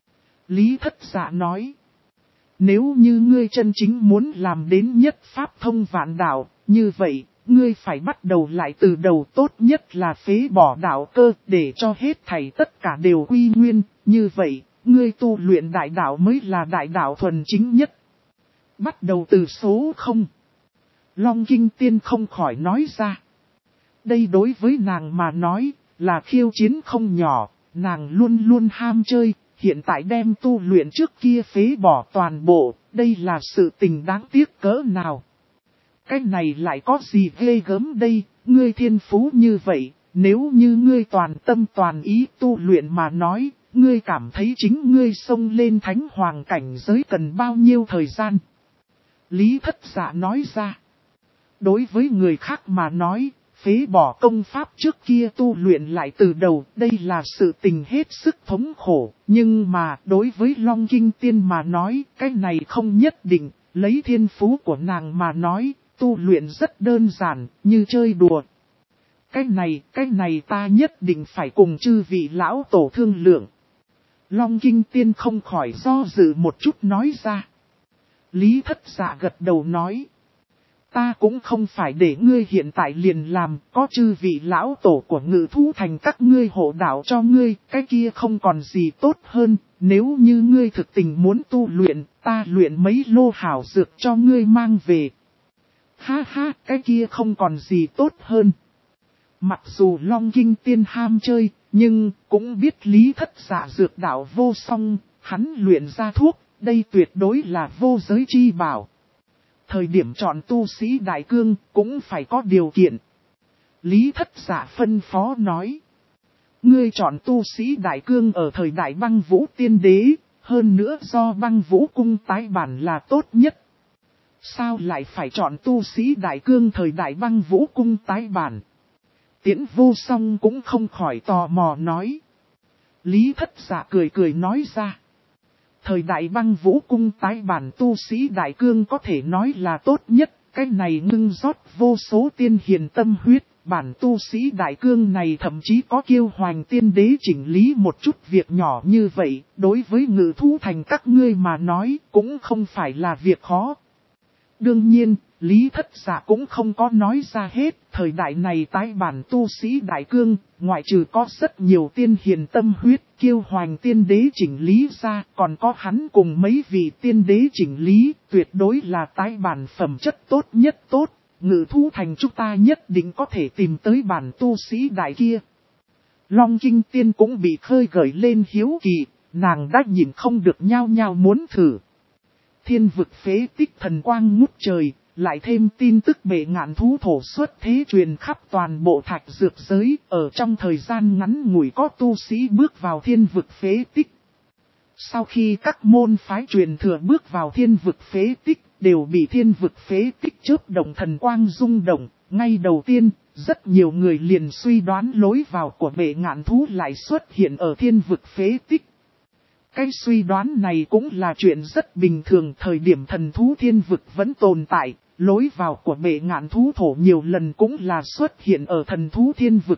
Lý Thất Dạ nói. Nếu như ngươi chân chính muốn làm đến nhất pháp thông vạn đạo, như vậy, ngươi phải bắt đầu lại từ đầu, tốt nhất là phế bỏ đạo cơ để cho hết thảy tất cả đều quy nguyên, như vậy, ngươi tu luyện đại đạo mới là đại đạo thuần chính nhất. Bắt đầu từ số 0. Long Kinh Tiên không khỏi nói ra. Đây đối với nàng mà nói, là khiêu chiến không nhỏ, nàng luôn luôn ham chơi, hiện tại đem tu luyện trước kia phế bỏ toàn bộ, đây là sự tình đáng tiếc cỡ nào. Cái này lại có gì ghê gớm đây, ngươi thiên phú như vậy, nếu như ngươi toàn tâm toàn ý tu luyện mà nói, ngươi cảm thấy chính ngươi xông lên thánh hoàng cảnh giới cần bao nhiêu thời gian. Lý Thất Dạ nói ra. Đối với người khác mà nói, phế bỏ công pháp trước kia tu luyện lại từ đầu, đây là sự tình hết sức thống khổ. Nhưng mà đối với Long Kinh Tiên mà nói, cái này không nhất định, lấy thiên phú của nàng mà nói, tu luyện rất đơn giản, như chơi đùa. Cái này ta nhất định phải cùng chư vị lão tổ thương lượng. Long Kinh Tiên không khỏi do dự một chút nói ra. Lý Thất Dạ gật đầu nói. Ta cũng không phải để ngươi hiện tại liền làm, có chư vị lão tổ của Ngự Thú Thành các ngươi hộ đạo cho ngươi, cái kia không còn gì tốt hơn, nếu như ngươi thực tình muốn tu luyện, ta luyện mấy lô hảo dược cho ngươi mang về. Ha ha, cái kia không còn gì tốt hơn. Mặc dù Long Kinh Tiên ham chơi, nhưng cũng biết Lý Thất Dạ dược đạo vô song, hắn luyện ra thuốc, đây tuyệt đối là vô giới chi bảo. Thời điểm chọn tu sĩ đại cương cũng phải có điều kiện. Lý Thất Dạ phân phó nói. Ngươi chọn tu sĩ đại cương ở thời đại Băng Vũ Tiên Đế, hơn nữa do Băng Vũ cung tái bản là tốt nhất. Sao lại phải chọn tu sĩ đại cương thời đại Băng Vũ cung tái bản? Tiễn Vô Song cũng không khỏi tò mò nói. Lý Thất Dạ cười cười nói ra. Thời đại Băng Vũ cung tái bản tu sĩ đại cương có thể nói là tốt nhất, cái này ngưng rót vô số tiên hiền tâm huyết, bản tu sĩ đại cương này thậm chí có kiêu hoành tiên đế chỉnh lý một chút việc nhỏ như vậy, đối với Ngự Thú Thành các ngươi mà nói cũng không phải là việc khó. Đương nhiên, Lý Thất Dạ cũng không có nói ra hết, thời đại này tái bản tu sĩ đại cương, ngoại trừ có rất nhiều tiên hiền tâm huyết, kiêu hoành tiên đế chỉnh lý ra, còn có hắn cùng mấy vị tiên đế chỉnh lý, tuyệt đối là tái bản phẩm chất tốt nhất tốt, Ngự Thú Thành chúng ta nhất định có thể tìm tới bản tu sĩ đại kia. Long Kinh Tiên cũng bị khơi gợi lên hiếu kỳ, nàng đã nhìn không được nhao nhao muốn thử. Thiên vực phế tích thần quang ngút trời, lại thêm tin tức bệ ngạn thú thổ xuất thế truyền khắp toàn bộ thạch dược giới, ở trong thời gian ngắn ngủi có tu sĩ bước vào thiên vực phế tích. Sau khi các môn phái truyền thừa bước vào thiên vực phế tích, đều bị thiên vực phế tích chớp động thần quang rung động, ngay đầu tiên, rất nhiều người liền suy đoán lối vào của bệ ngạn thú lại xuất hiện ở thiên vực phế tích. Cái suy đoán này cũng là chuyện rất bình thường, thời điểm thần thú thiên vực vẫn tồn tại, lối vào của bệ ngạn thú thổ nhiều lần cũng là xuất hiện ở thần thú thiên vực.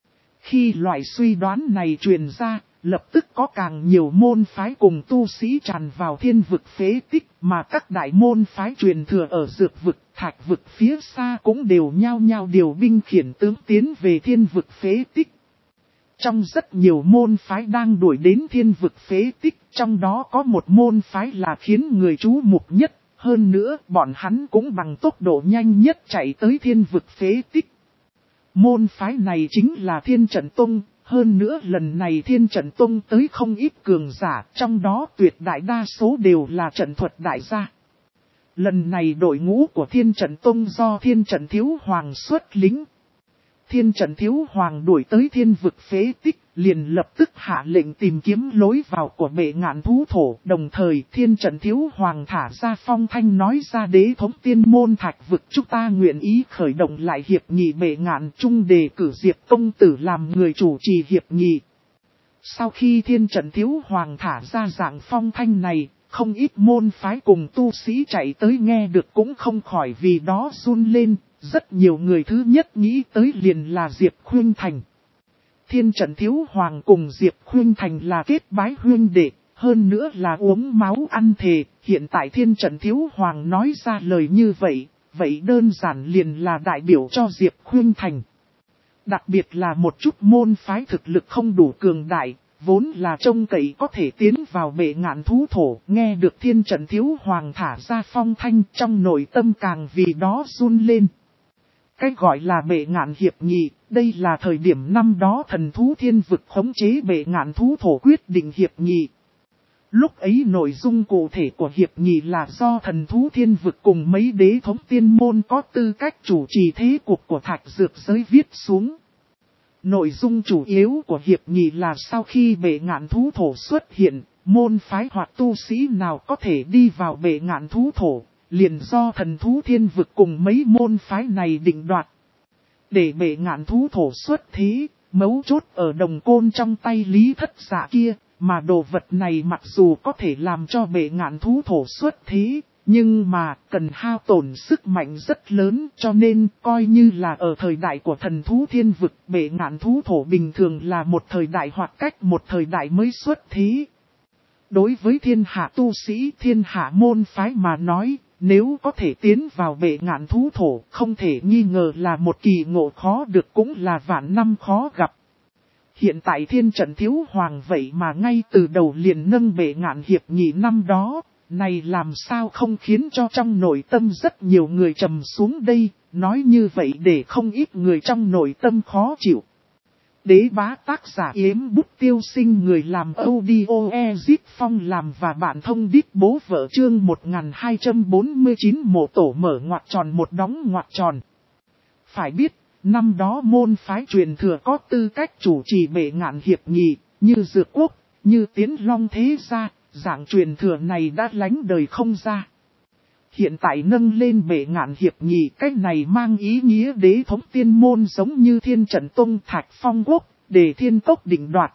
Khi loại suy đoán này truyền ra, lập tức có càng nhiều môn phái cùng tu sĩ tràn vào thiên vực phế tích, mà các đại môn phái truyền thừa ở dược vực, thạch vực phía xa cũng đều nhao nhao điều binh khiển tướng tiến về thiên vực phế tích. Trong rất nhiều môn phái đang đuổi đến thiên vực phế tích, trong đó có một môn phái là khiến người chú mục nhất, hơn nữa bọn hắn cũng bằng tốc độ nhanh nhất chạy tới thiên vực phế tích. Môn phái này chính là Thiên Trận Tông, hơn nữa lần này Thiên Trận Tông tới không ít cường giả, trong đó tuyệt đại đa số đều là trận thuật đại gia. Lần này đội ngũ của Thiên Trận Tông do Thiên Trận Thiếu Hoàng xuất lính. Thiên Trận Thiếu Hoàng đuổi tới thiên vực phế tích, liền lập tức hạ lệnh tìm kiếm lối vào của bệ ngạn thú thổ. Đồng thời Thiên Trận Thiếu Hoàng thả ra phong thanh nói ra đế thống tiên môn thạch vực chúng ta nguyện ý khởi động lại hiệp nghị bệ ngạn chung đề cử Diệp công tử làm người chủ trì hiệp nghị. Sau khi Thiên Trận Thiếu Hoàng thả ra dạng phong thanh này, không ít môn phái cùng tu sĩ chạy tới nghe được cũng không khỏi vì đó run lên. Rất nhiều người thứ nhất nghĩ tới liền là Diệp Khuynh Thành. Thiên Trận Thiếu Hoàng cùng Diệp Khuynh Thành là kết bái huynh đệ, hơn nữa là uống máu ăn thề. Hiện tại Thiên Trận Thiếu Hoàng nói ra lời như vậy, vậy đơn giản liền là đại biểu cho Diệp Khuynh Thành. Đặc biệt là một chút môn phái thực lực không đủ cường đại, vốn là trông cậy có thể tiến vào bệ ngạn thú thổ. Nghe được Thiên Trận Thiếu Hoàng thả ra phong thanh trong nội tâm càng vì đó run lên. Cái gọi là bệ ngạn hiệp nghị, đây là thời điểm năm đó thần thú thiên vực khống chế bệ ngạn thú thổ quyết định hiệp nghị. Lúc ấy nội dung cụ thể của hiệp nghị là do thần thú thiên vực cùng mấy đế thống tiên môn có tư cách chủ trì thế cuộc của thạch dược giới viết xuống. Nội dung chủ yếu của hiệp nghị là sau khi bệ ngạn thú thổ xuất hiện, môn phái hoặc tu sĩ nào có thể đi vào bệ ngạn thú thổ, liền do thần thú thiên vực cùng mấy môn phái này định đoạt. Để bệ ngạn thú thổ xuất thế, mấu chốt ở đồng côn trong tay Lý Thất Dạ kia, mà đồ vật này mặc dù có thể làm cho bệ ngạn thú thổ xuất thế, nhưng mà cần hao tổn sức mạnh rất lớn, cho nên coi như là ở thời đại của thần thú thiên vực, bệ ngạn thú thổ bình thường là một thời đại hoặc cách một thời đại mới xuất thế. Đối với thiên hạ tu sĩ thiên hạ môn phái mà nói, nếu có thể tiến vào bệ ngạn thú thổ, không thể nghi ngờ là một kỳ ngộ khó được cũng là vạn năm khó gặp. Hiện tại Thiên Trận Thiếu Hoàng vậy mà ngay từ đầu liền nâng bệ ngạn hiệp nghị năm đó, này làm sao không khiến cho trong nội tâm rất nhiều người trầm xuống đây, nói như vậy để không ít người trong nội tâm khó chịu. Đế bá tác giả Yếm Bút Tiêu Sinh, người làm audio Ezip Phong làm và bạn thông đít bố vợ chương 1249 mộ tổ mở ngoặc tròn một đóng ngoặc tròn. Phải biết, năm đó môn phái truyền thừa có tư cách chủ trì bệ ngạn hiệp nghị, như Dược Quốc, như Tiến Long Thế Gia, dạng truyền thừa này đã lánh đời không ra. Hiện tại nâng lên bệ ngạn hiệp nghị, cách này mang ý nghĩa đế thống tiên môn giống như Thiên Trận Tông Thạch Phong Quốc, để thiên cốc định đoạt.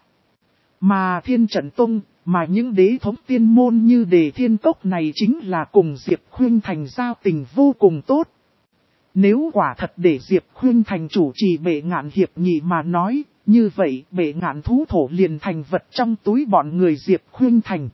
Mà Thiên Trận Tông, mà những đế thống tiên môn như đề thiên cốc này chính là cùng Diệp Khuynh Thành giao tình vô cùng tốt. Nếu quả thật để Diệp Khuynh Thành chủ trì bệ ngạn hiệp nghị mà nói, như vậy bệ ngạn thú thổ liền thành vật trong túi bọn người Diệp Khuynh Thành.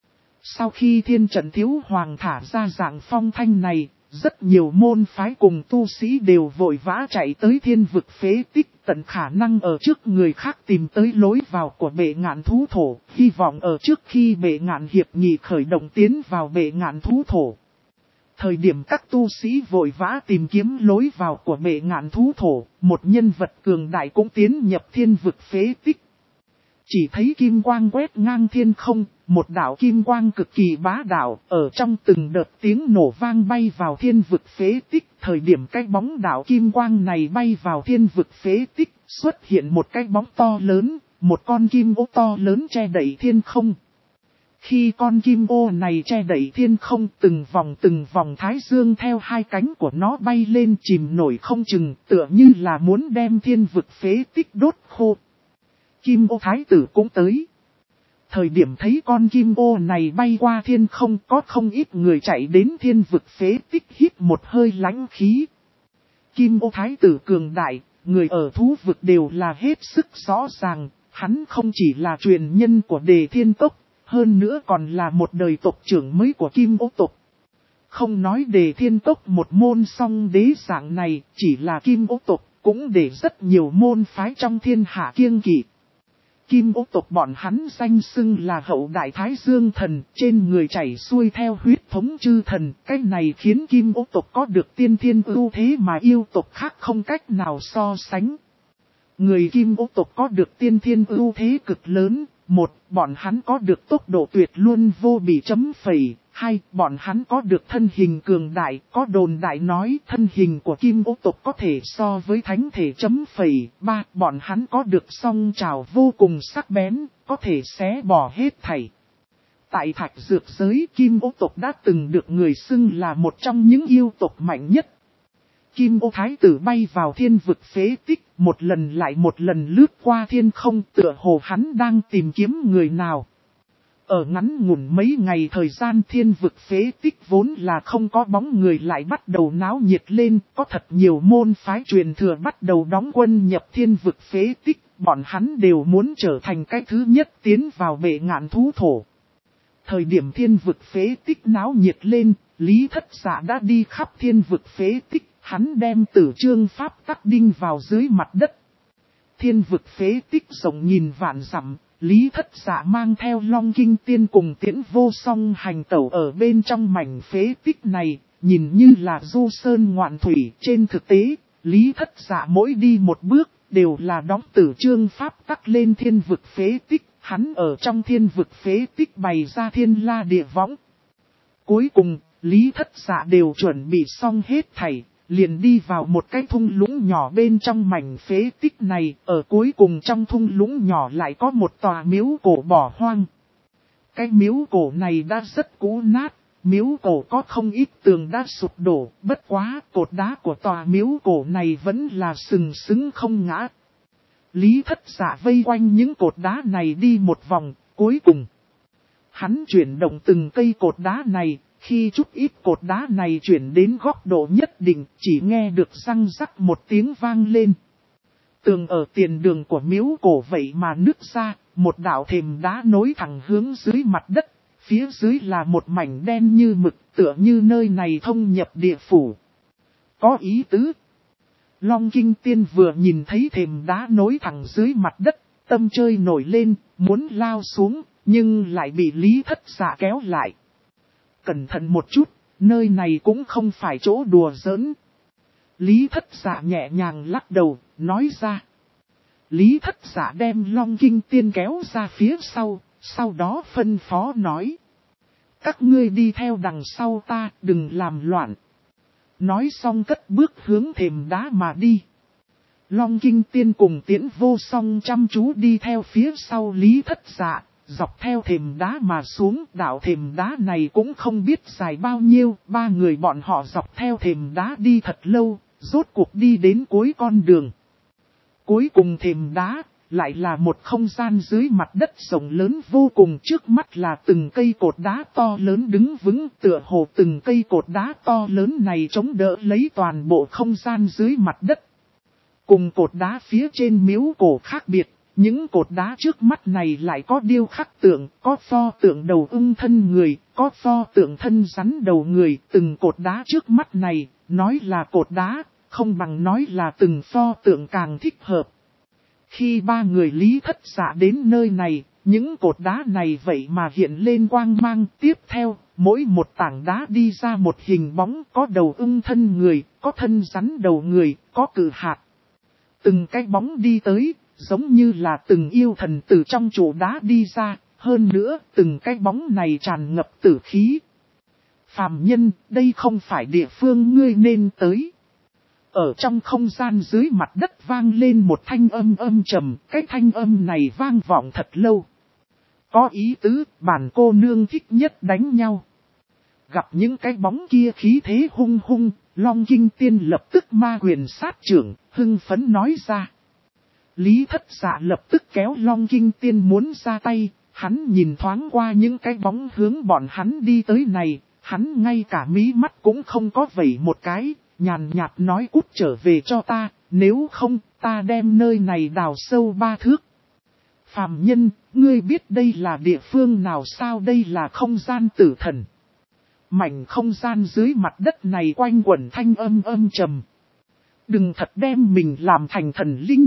Sau khi Thiên Trận Thiếu Hoàng thả ra dạng phong thanh này, rất nhiều môn phái cùng tu sĩ đều vội vã chạy tới thiên vực phế tích, tận khả năng ở trước người khác tìm tới lối vào của bệ ngạn thú thổ, hy vọng ở trước khi bệ ngạn hiệp nghị khởi động tiến vào bệ ngạn thú thổ. Thời điểm các tu sĩ vội vã tìm kiếm lối vào của bệ ngạn thú thổ, một nhân vật cường đại cũng tiến nhập thiên vực phế tích. Chỉ thấy kim quang quét ngang thiên không, một đạo kim quang cực kỳ bá đạo, ở trong từng đợt tiếng nổ vang bay vào thiên vực phế tích. Thời điểm cái bóng đạo kim quang này bay vào thiên vực phế tích, xuất hiện một cái bóng to lớn, một con kim ô to lớn che đậy thiên không. Khi con kim ô này che đậy thiên không, từng vòng thái dương theo hai cánh của nó bay lên chìm nổi không chừng, tựa như là muốn đem thiên vực phế tích đốt khô. Kim ô thái tử cũng tới. Thời điểm thấy con kim ô này bay qua thiên không, có không ít người chạy đến thiên vực phế tích hít một hơi lãnh khí. Kim ô thái tử cường đại, người ở thú vực đều là hết sức rõ ràng, hắn không chỉ là truyền nhân của Đề Thiên Tốc, hơn nữa còn là một đời tộc trưởng mới của Kim ô tộc. Không nói Đề Thiên Tốc một môn song đế dạng này, chỉ là Kim ô tộc cũng để rất nhiều môn phái trong thiên hạ kiêng kỵ. Kim ô tộc bọn hắn danh xưng là hậu đại thái dương thần, trên người chảy xuôi theo huyết thống chư thần. Cái này khiến kim ô tộc có được tiên thiên ưu thế mà yêu tộc khác không cách nào so sánh. Người kim ô tộc có được tiên thiên ưu thế cực lớn, 1. Bọn hắn có được tốc độ tuyệt luôn vô bị chấm phẩy. 2. Bọn hắn có được thân hình cường đại, có đồn đại nói thân hình của kim ô tộc có thể so với thánh thể chấm phẩy. 3. Bọn hắn có được song trảo vô cùng sắc bén, có thể xé bỏ hết thảy. Tại thạch dược giới, kim ô tộc đã từng được người xưng là một trong những yêu tộc mạnh nhất. Kim ô thái tử bay vào thiên vực phế tích, một lần lại một lần lướt qua thiên không, tựa hồ hắn đang tìm kiếm người nào. Ở ngắn ngủn mấy ngày thời gian, thiên vực phế tích vốn là không có bóng người lại bắt đầu náo nhiệt lên, có thật nhiều môn phái truyền thừa bắt đầu đóng quân nhập thiên vực phế tích, bọn hắn đều muốn trở thành cái thứ nhất tiến vào bệ ngạn thú thổ. Thời điểm thiên vực phế tích náo nhiệt lên, Lý Thất Dạ đã đi khắp thiên vực phế tích, hắn đem Tử Chương pháp tắc đinh vào dưới mặt đất. Thiên vực phế tích rộng nghìn vạn dặm, Lý Thất Dạ mang theo Long Kinh Tiên cùng Tiễn Vô Song hành tẩu ở bên trong mảnh phế tích này, nhìn như là du sơn ngoạn thủy. Trên thực tế, Lý Thất Dạ mỗi đi một bước, đều là đóng Tử Chương pháp tắc lên thiên vực phế tích. Hắn ở trong thiên vực phế tích bày ra thiên la địa võng. Cuối cùng, Lý Thất Dạ đều chuẩn bị xong hết thảy, liền đi vào một cái thung lũng nhỏ bên trong mảnh phế tích này. Ở cuối cùng trong thung lũng nhỏ lại có một tòa miếu cổ bỏ hoang. Cái miếu cổ này đã rất cũ nát, miếu cổ có không ít tường đã sụp đổ, bất quá cột đá của tòa miếu cổ này vẫn là sừng sững không ngã. Lý Thất Dạ vây quanh những cột đá này đi một vòng, cuối cùng hắn chuyển động từng cây cột đá này, khi chút ít cột đá này chuyển đến góc độ nhất định, chỉ nghe được răng rắc một tiếng vang lên. Tường ở tiền đường của miếu cổ vậy mà nứt ra, một đạo thềm đá nối thẳng hướng dưới mặt đất, phía dưới là một mảnh đen như mực, tựa như nơi này thông nhập địa phủ. Có ý tứ. Long Kinh Tiên vừa nhìn thấy thềm đá nối thẳng dưới mặt đất, tâm chơi nổi lên, muốn lao xuống, nhưng lại bị Lý Thất Dạ kéo lại. Cẩn thận một chút, nơi này cũng không phải chỗ đùa giỡn. Lý Thất Dạ nhẹ nhàng lắc đầu, nói ra. Lý Thất Dạ đem Long Kinh Tiên kéo ra phía sau đó phân phó nói. Các ngươi đi theo đằng sau ta, đừng làm loạn. Nói xong cất bước hướng thềm đá mà đi. Long Kinh Tiên cùng Tiễn Vô Song chăm chú đi theo phía sau Lý Thất Dạ, dọc theo thềm đá mà xuống. Đạo thềm đá này cũng không biết dài bao nhiêu, ba người bọn họ dọc theo thềm đá đi thật lâu, rốt cuộc đi đến cuối con đường. Cuối cùng thềm đá, lại là một không gian dưới mặt đất rộng lớn vô cùng, trước mắt là từng cây cột đá to lớn đứng vững, tựa hồ từng cây cột đá to lớn này chống đỡ lấy toàn bộ không gian dưới mặt đất. Cùng cột đá phía trên miếu cổ khác biệt, những cột đá trước mắt này lại có điêu khắc tượng, có pho tượng đầu ưng thân người, có pho tượng thân rắn đầu người. Từng cột đá trước mắt này, nói là cột đá, không bằng nói là từng pho tượng càng thích hợp. Khi ba người Lý Thất Dạ đến nơi này, những cột đá này vậy mà hiện lên quang mang. Tiếp theo, mỗi một tảng đá đi ra một hình bóng, có đầu ưng thân người, có thân rắn đầu người, có cự hạt. Từng cái bóng đi tới, giống như là từng yêu thần từ trong trụ đá đi ra, hơn nữa từng cái bóng này tràn ngập tử khí. Phàm nhân, đây không phải địa phương ngươi nên tới. Ở trong không gian dưới mặt đất vang lên một thanh âm âm trầm, cái thanh âm này vang vọng thật lâu. Có ý tứ, bản cô nương thích nhất đánh nhau. Gặp những cái bóng kia khí thế hung hung, Long Kinh Tiên lập tức ma quyền sát trưởng, hưng phấn nói ra. Lý Thất Dạ lập tức kéo Long Kinh Tiên muốn ra tay, hắn nhìn thoáng qua những cái bóng hướng bọn hắn đi tới này, hắn ngay cả mí mắt cũng không có vẩy một cái. Nhàn nhạt nói cút trở về cho ta, nếu không ta đem nơi này đào sâu 3 thước. Phàm nhân, ngươi biết đây là địa phương nào sao? Đây là không gian tử thần. Mảnh không gian dưới mặt đất này quanh quẩn thanh âm âm trầm. Đừng thật đem mình làm thành thần linh.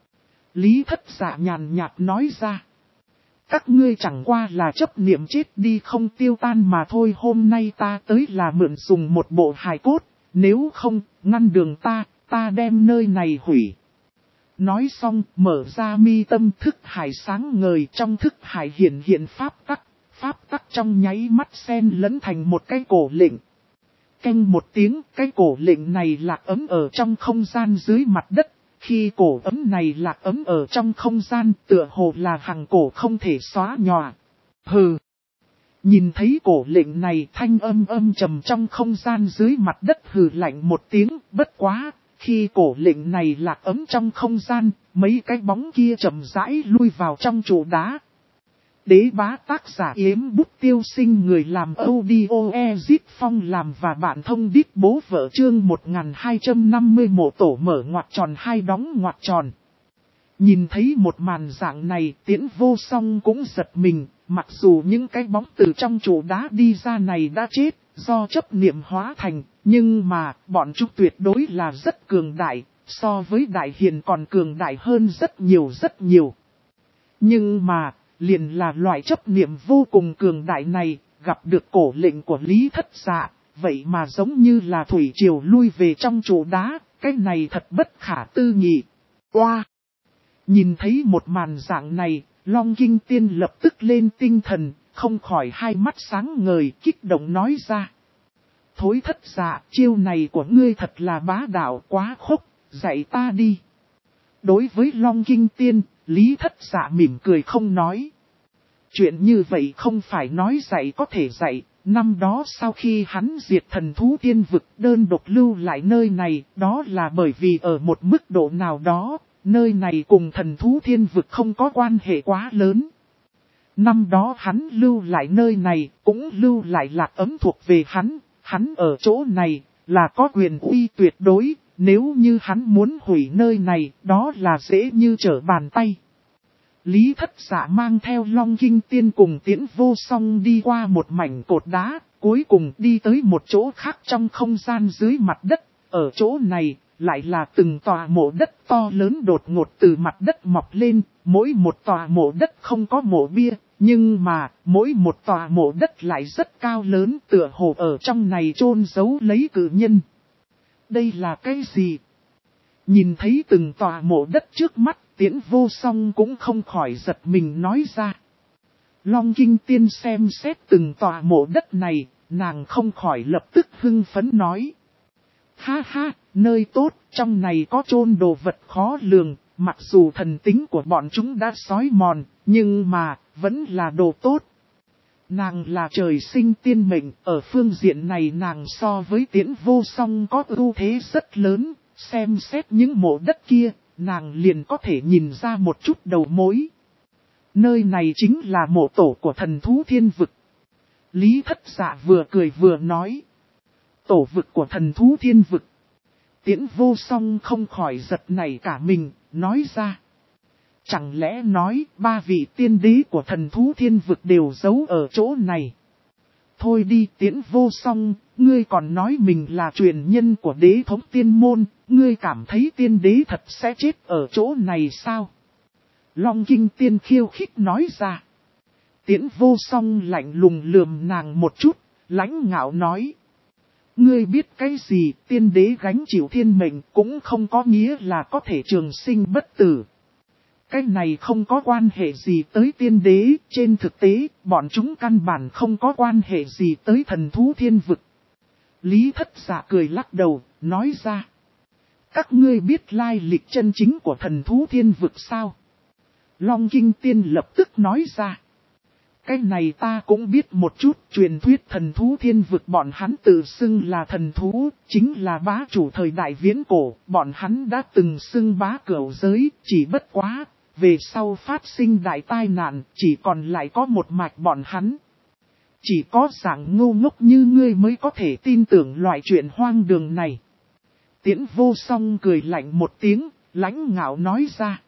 Lý Thất Dạ nhàn nhạt nói ra. Các ngươi chẳng qua là chấp niệm chết đi không tiêu tan mà thôi. Hôm nay ta tới là mượn dùng một bộ hài cốt. Nếu không, ngăn đường ta đem nơi này hủy. Nói xong, mở ra mi tâm thức hải sáng ngời, trong thức hải hiện pháp tắc trong nháy mắt xen lẫn thành một cái cổ lệnh. Canh một tiếng, cái cổ lệnh này lạc ấm ở trong không gian dưới mặt đất. Khi cổ ấm này lạc ấm ở trong không gian, tựa hồ là hằng cổ không thể xóa nhòa. Hừ! Nhìn thấy cổ lệnh này, thanh âm trầm trong không gian dưới mặt đất hừ lạnh một tiếng. Bất quá, khi cổ lệnh này lạc ấm trong không gian, mấy cái bóng kia chậm rãi lui vào trong trụ đá. Đế bá tác giả Yếm Bút Tiêu Sinh, người làm audio Ezit Phong làm và bạn thông đít bố vợ, chương 1250 mộ tổ mở ngoặc tròn hai đóng ngoặc tròn. Nhìn thấy một màn dạng này, Tiễn Vô Song cũng giật mình, mặc dù những cái bóng từ trong trụ đá đi ra này đã chết, do chấp niệm hóa thành, nhưng mà bọn chúng tuyệt đối là rất cường đại, so với đại hiền còn cường đại hơn rất nhiều. Nhưng mà, liền là loại chấp niệm vô cùng cường đại này, gặp được cổ lệnh của Lý Thất Dạ, vậy mà giống như là thủy triều lui về trong trụ đá, cái này thật bất khả tư nghị. Oa! Nhìn thấy một màn dạng này, Long Kinh Tiên lập tức lên tinh thần, không khỏi hai mắt sáng ngời, kích động nói ra. Thối Thất Dạ, chiêu này của ngươi thật là bá đạo quá khốc, dạy ta đi. Đối với Long Kinh Tiên, Lý Thất Dạ mỉm cười không nói. Chuyện như vậy không phải nói dạy có thể dạy, năm đó sau khi hắn diệt thần thú tiên vực đơn độc lưu lại nơi này, đó là bởi vì ở một mức độ nào đó, nơi này cùng thần thú thiên vực không có quan hệ quá lớn. Năm đó hắn lưu lại nơi này, cũng lưu lại lạc ấm thuộc về hắn ở chỗ này, là có quyền uy tuyệt đối, nếu như hắn muốn hủy nơi này, đó là dễ như trở bàn tay. Lý Thất Dạ mang theo Long Kinh Tiên cùng Tiễn Vô Song đi qua một mảnh cột đá, cuối cùng đi tới một chỗ khác trong không gian dưới mặt đất, ở chỗ này, lại là từng tòa mộ đất to lớn đột ngột từ mặt đất mọc lên, mỗi một tòa mộ đất không có mộ bia, nhưng mà, mỗi một tòa mộ đất lại rất cao lớn, tựa hồ ở trong này chôn giấu lấy cự nhân. Đây là cái gì? Nhìn thấy từng tòa mộ đất trước mắt, Tiễn Vô Song cũng không khỏi giật mình nói ra. Long Kinh Tiên xem xét từng tòa mộ đất này, nàng không khỏi lập tức hưng phấn nói. Ha ha, nơi tốt, trong này có chôn đồ vật khó lường, mặc dù thần tính của bọn chúng đã xói mòn, nhưng mà, vẫn là đồ tốt. Nàng là trời sinh tiên mệnh, ở phương diện này nàng so với Tiễn Vô Song có ưu thế rất lớn, xem xét những mộ đất kia, nàng liền có thể nhìn ra một chút đầu mối. Nơi này chính là mộ tổ của thần thú thiên vực. Lý Thất Dạ vừa cười vừa nói. Tổ vực của thần thú thiên vực. Tiễn Vô Song không khỏi giật nảy cả mình, nói ra. Chẳng lẽ nói ba vị tiên đế của thần thú thiên vực đều giấu ở chỗ này? Thôi đi Tiễn Vô Song, ngươi còn nói mình là truyền nhân của đế thống tiên môn, ngươi cảm thấy tiên đế thật sẽ chết ở chỗ này sao? Long Kinh Tiên khiêu khích nói ra. Tiễn Vô Song lạnh lùng lườm nàng một chút, lãnh ngạo nói. Ngươi biết cái gì, tiên đế gánh chịu thiên mệnh cũng không có nghĩa là có thể trường sinh bất tử. Cái này không có quan hệ gì tới tiên đế, trên thực tế, bọn chúng căn bản không có quan hệ gì tới thần thú thiên vực. Lý Thất Dạ cười lắc đầu, nói ra. Các ngươi biết lai lịch chân chính của thần thú thiên vực sao? Long Kinh Tiên lập tức nói ra. Cái này ta cũng biết một chút, truyền thuyết thần thú thiên vực bọn hắn tự xưng là thần thú, chính là bá chủ thời đại viễn cổ, bọn hắn đã từng xưng bá cửu giới, chỉ bất quá, về sau phát sinh đại tai nạn, chỉ còn lại có một mạch bọn hắn. Chỉ có dạng ngu ngốc như ngươi mới có thể tin tưởng loại chuyện hoang đường này. Tiễn Vô Song cười lạnh một tiếng, lãnh ngạo nói ra.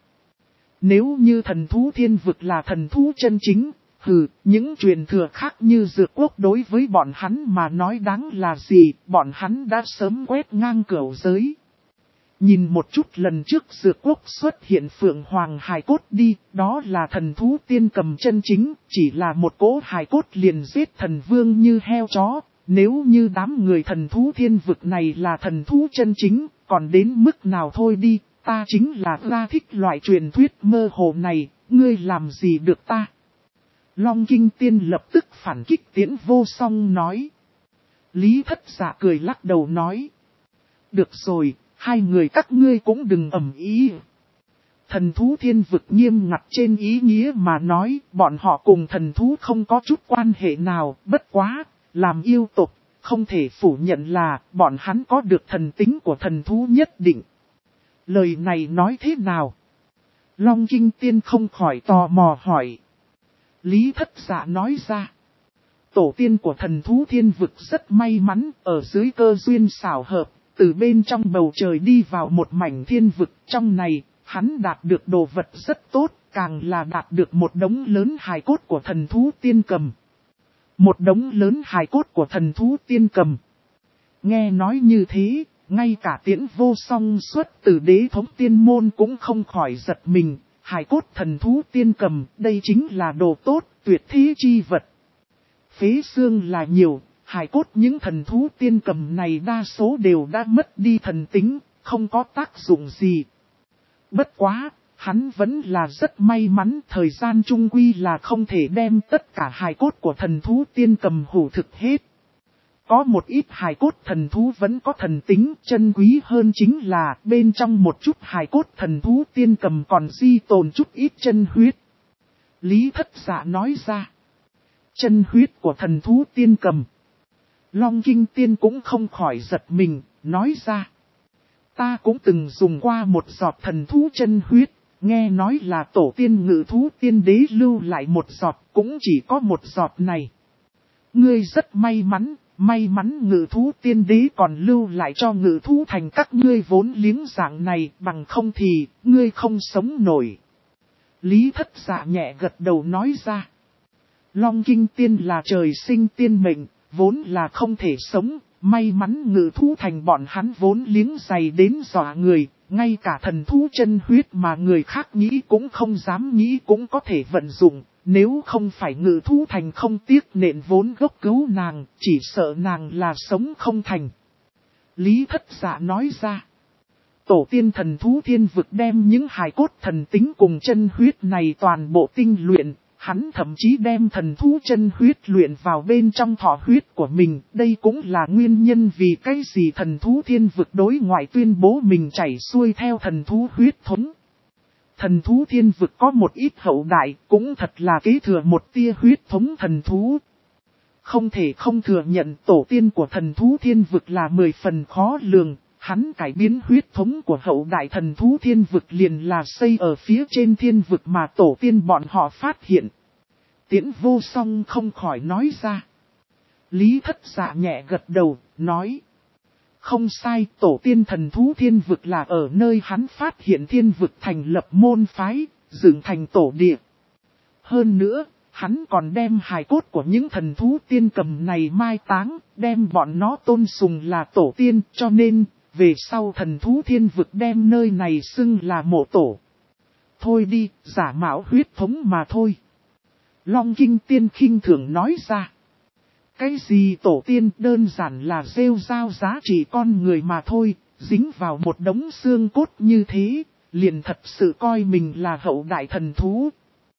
Nếu như thần thú thiên vực là thần thú chân chính, những truyền thừa khác như Dược Quốc đối với bọn hắn mà nói đáng là gì, bọn hắn đã sớm quét ngang cửu giới. Nhìn một chút lần trước Dược Quốc xuất hiện Phượng Hoàng hài cốt đi, đó là thần thú tiên cầm chân chính, chỉ là một cỗ hài cốt liền giết thần vương như heo chó. Nếu như đám người thần thú thiên vực này là thần thú chân chính, còn đến mức nào thôi đi, ta chính là ra thích loại truyền thuyết mơ hồ này, ngươi làm gì được ta? Long Kinh Tiên lập tức phản kích Tiễn Vô Song nói. Lý Thất Dạ cười lắc đầu nói. Được rồi, hai người các ngươi cũng đừng ầm ĩ. Thần thú thiên vực nghiêm ngặt trên ý nghĩa mà nói, bọn họ cùng thần thú không có chút quan hệ nào, bất quá, làm yêu tộc, không thể phủ nhận là bọn hắn có được thần tính của thần thú nhất định. Lời này nói thế nào? Long Kinh Tiên không khỏi tò mò hỏi. Lý Thất Dạ nói ra. Tổ tiên của thần thú thiên vực rất may mắn ở dưới cơ duyên xảo hợp, từ bên trong bầu trời đi vào một mảnh thiên vực. Trong này, hắn đạt được đồ vật rất tốt, càng là đạt được một đống lớn hài cốt của thần thú tiên cầm. Một đống lớn hài cốt của thần thú tiên cầm. Nghe nói như thế, ngay cả Tiễn Vô Song xuất từ đế thống tiên môn cũng không khỏi giật mình. Hài cốt thần thú tiên cầm, đây chính là đồ tốt, tuyệt thế chi vật. Phế xương là nhiều, hài cốt những thần thú tiên cầm này đa số đều đã mất đi thần tính, không có tác dụng gì. Bất quá, hắn vẫn là rất may mắn, thời gian chung quy là không thể đem tất cả hài cốt của thần thú tiên cầm hủ thực hết. Có một ít hài cốt thần thú vẫn có thần tính, chân quý hơn chính là bên trong một chút hài cốt thần thú tiên cầm còn di tồn chút ít chân huyết. Lý Thất Dạ nói ra. Chân huyết của thần thú tiên cầm. Long Kinh Tiên cũng không khỏi giật mình, nói ra. Ta cũng từng dùng qua một giọt thần thú chân huyết, nghe nói là tổ tiên ngự thú tiên đế lưu lại một giọt, cũng chỉ có một giọt này. Ngươi rất may mắn ngự thú tiên đế còn lưu lại cho ngự thú thành các ngươi vốn liếng dạng này, bằng không thì, ngươi không sống nổi. Lý Thất Dạ nhẹ gật đầu nói ra. Long Kinh Tiên là trời sinh tiên mệnh, vốn là không thể sống, may mắn ngự thú thành bọn hắn vốn liếng dày đến dọa người, ngay cả thần thú chân huyết mà người khác nghĩ cũng không dám nghĩ cũng có thể vận dụng, nếu không phải ngự thú thành không tiếc nện vốn gốc cứu nàng, chỉ sợ nàng là sống không thành. Lý Thất Dạ nói ra. Tổ tiên thần thú thiên vực đem những hài cốt thần tính cùng chân huyết này toàn bộ tinh luyện. Hắn thậm chí đem thần thú chân huyết luyện vào bên trong thọ huyết của mình. Đây cũng là nguyên nhân vì cái gì thần thú thiên vực đối ngoại tuyên bố mình chảy xuôi theo thần thú huyết thống. Thần thú thiên vực có một ít hậu đại cũng thật là kế thừa một tia huyết thống thần thú. Không thể không thừa nhận tổ tiên của thần thú thiên vực là 10 phần khó lường. Hắn cải biến huyết thống của hậu đại thần thú thiên vực liền là xây ở phía trên thiên vực mà tổ tiên bọn họ phát hiện. Tiễn Vô Song không khỏi nói ra. Lý Thất Dạ nhẹ gật đầu, nói. Không sai, tổ tiên thần thú thiên vực là ở nơi hắn phát hiện thiên vực thành lập môn phái, dựng thành tổ địa. Hơn nữa, hắn còn đem hài cốt của những thần thú tiên cầm này mai táng, đem bọn nó tôn sùng là tổ tiên, cho nên, về sau thần thú thiên vực đem nơi này xưng là mộ tổ. Thôi đi, giả mạo huyết thống mà thôi. Long Kinh Tiên khinh thường nói ra. Cái gì tổ tiên đơn giản là rêu rao giá trị con người mà thôi, dính vào một đống xương cốt như thế, liền thật sự coi mình là hậu đại thần thú.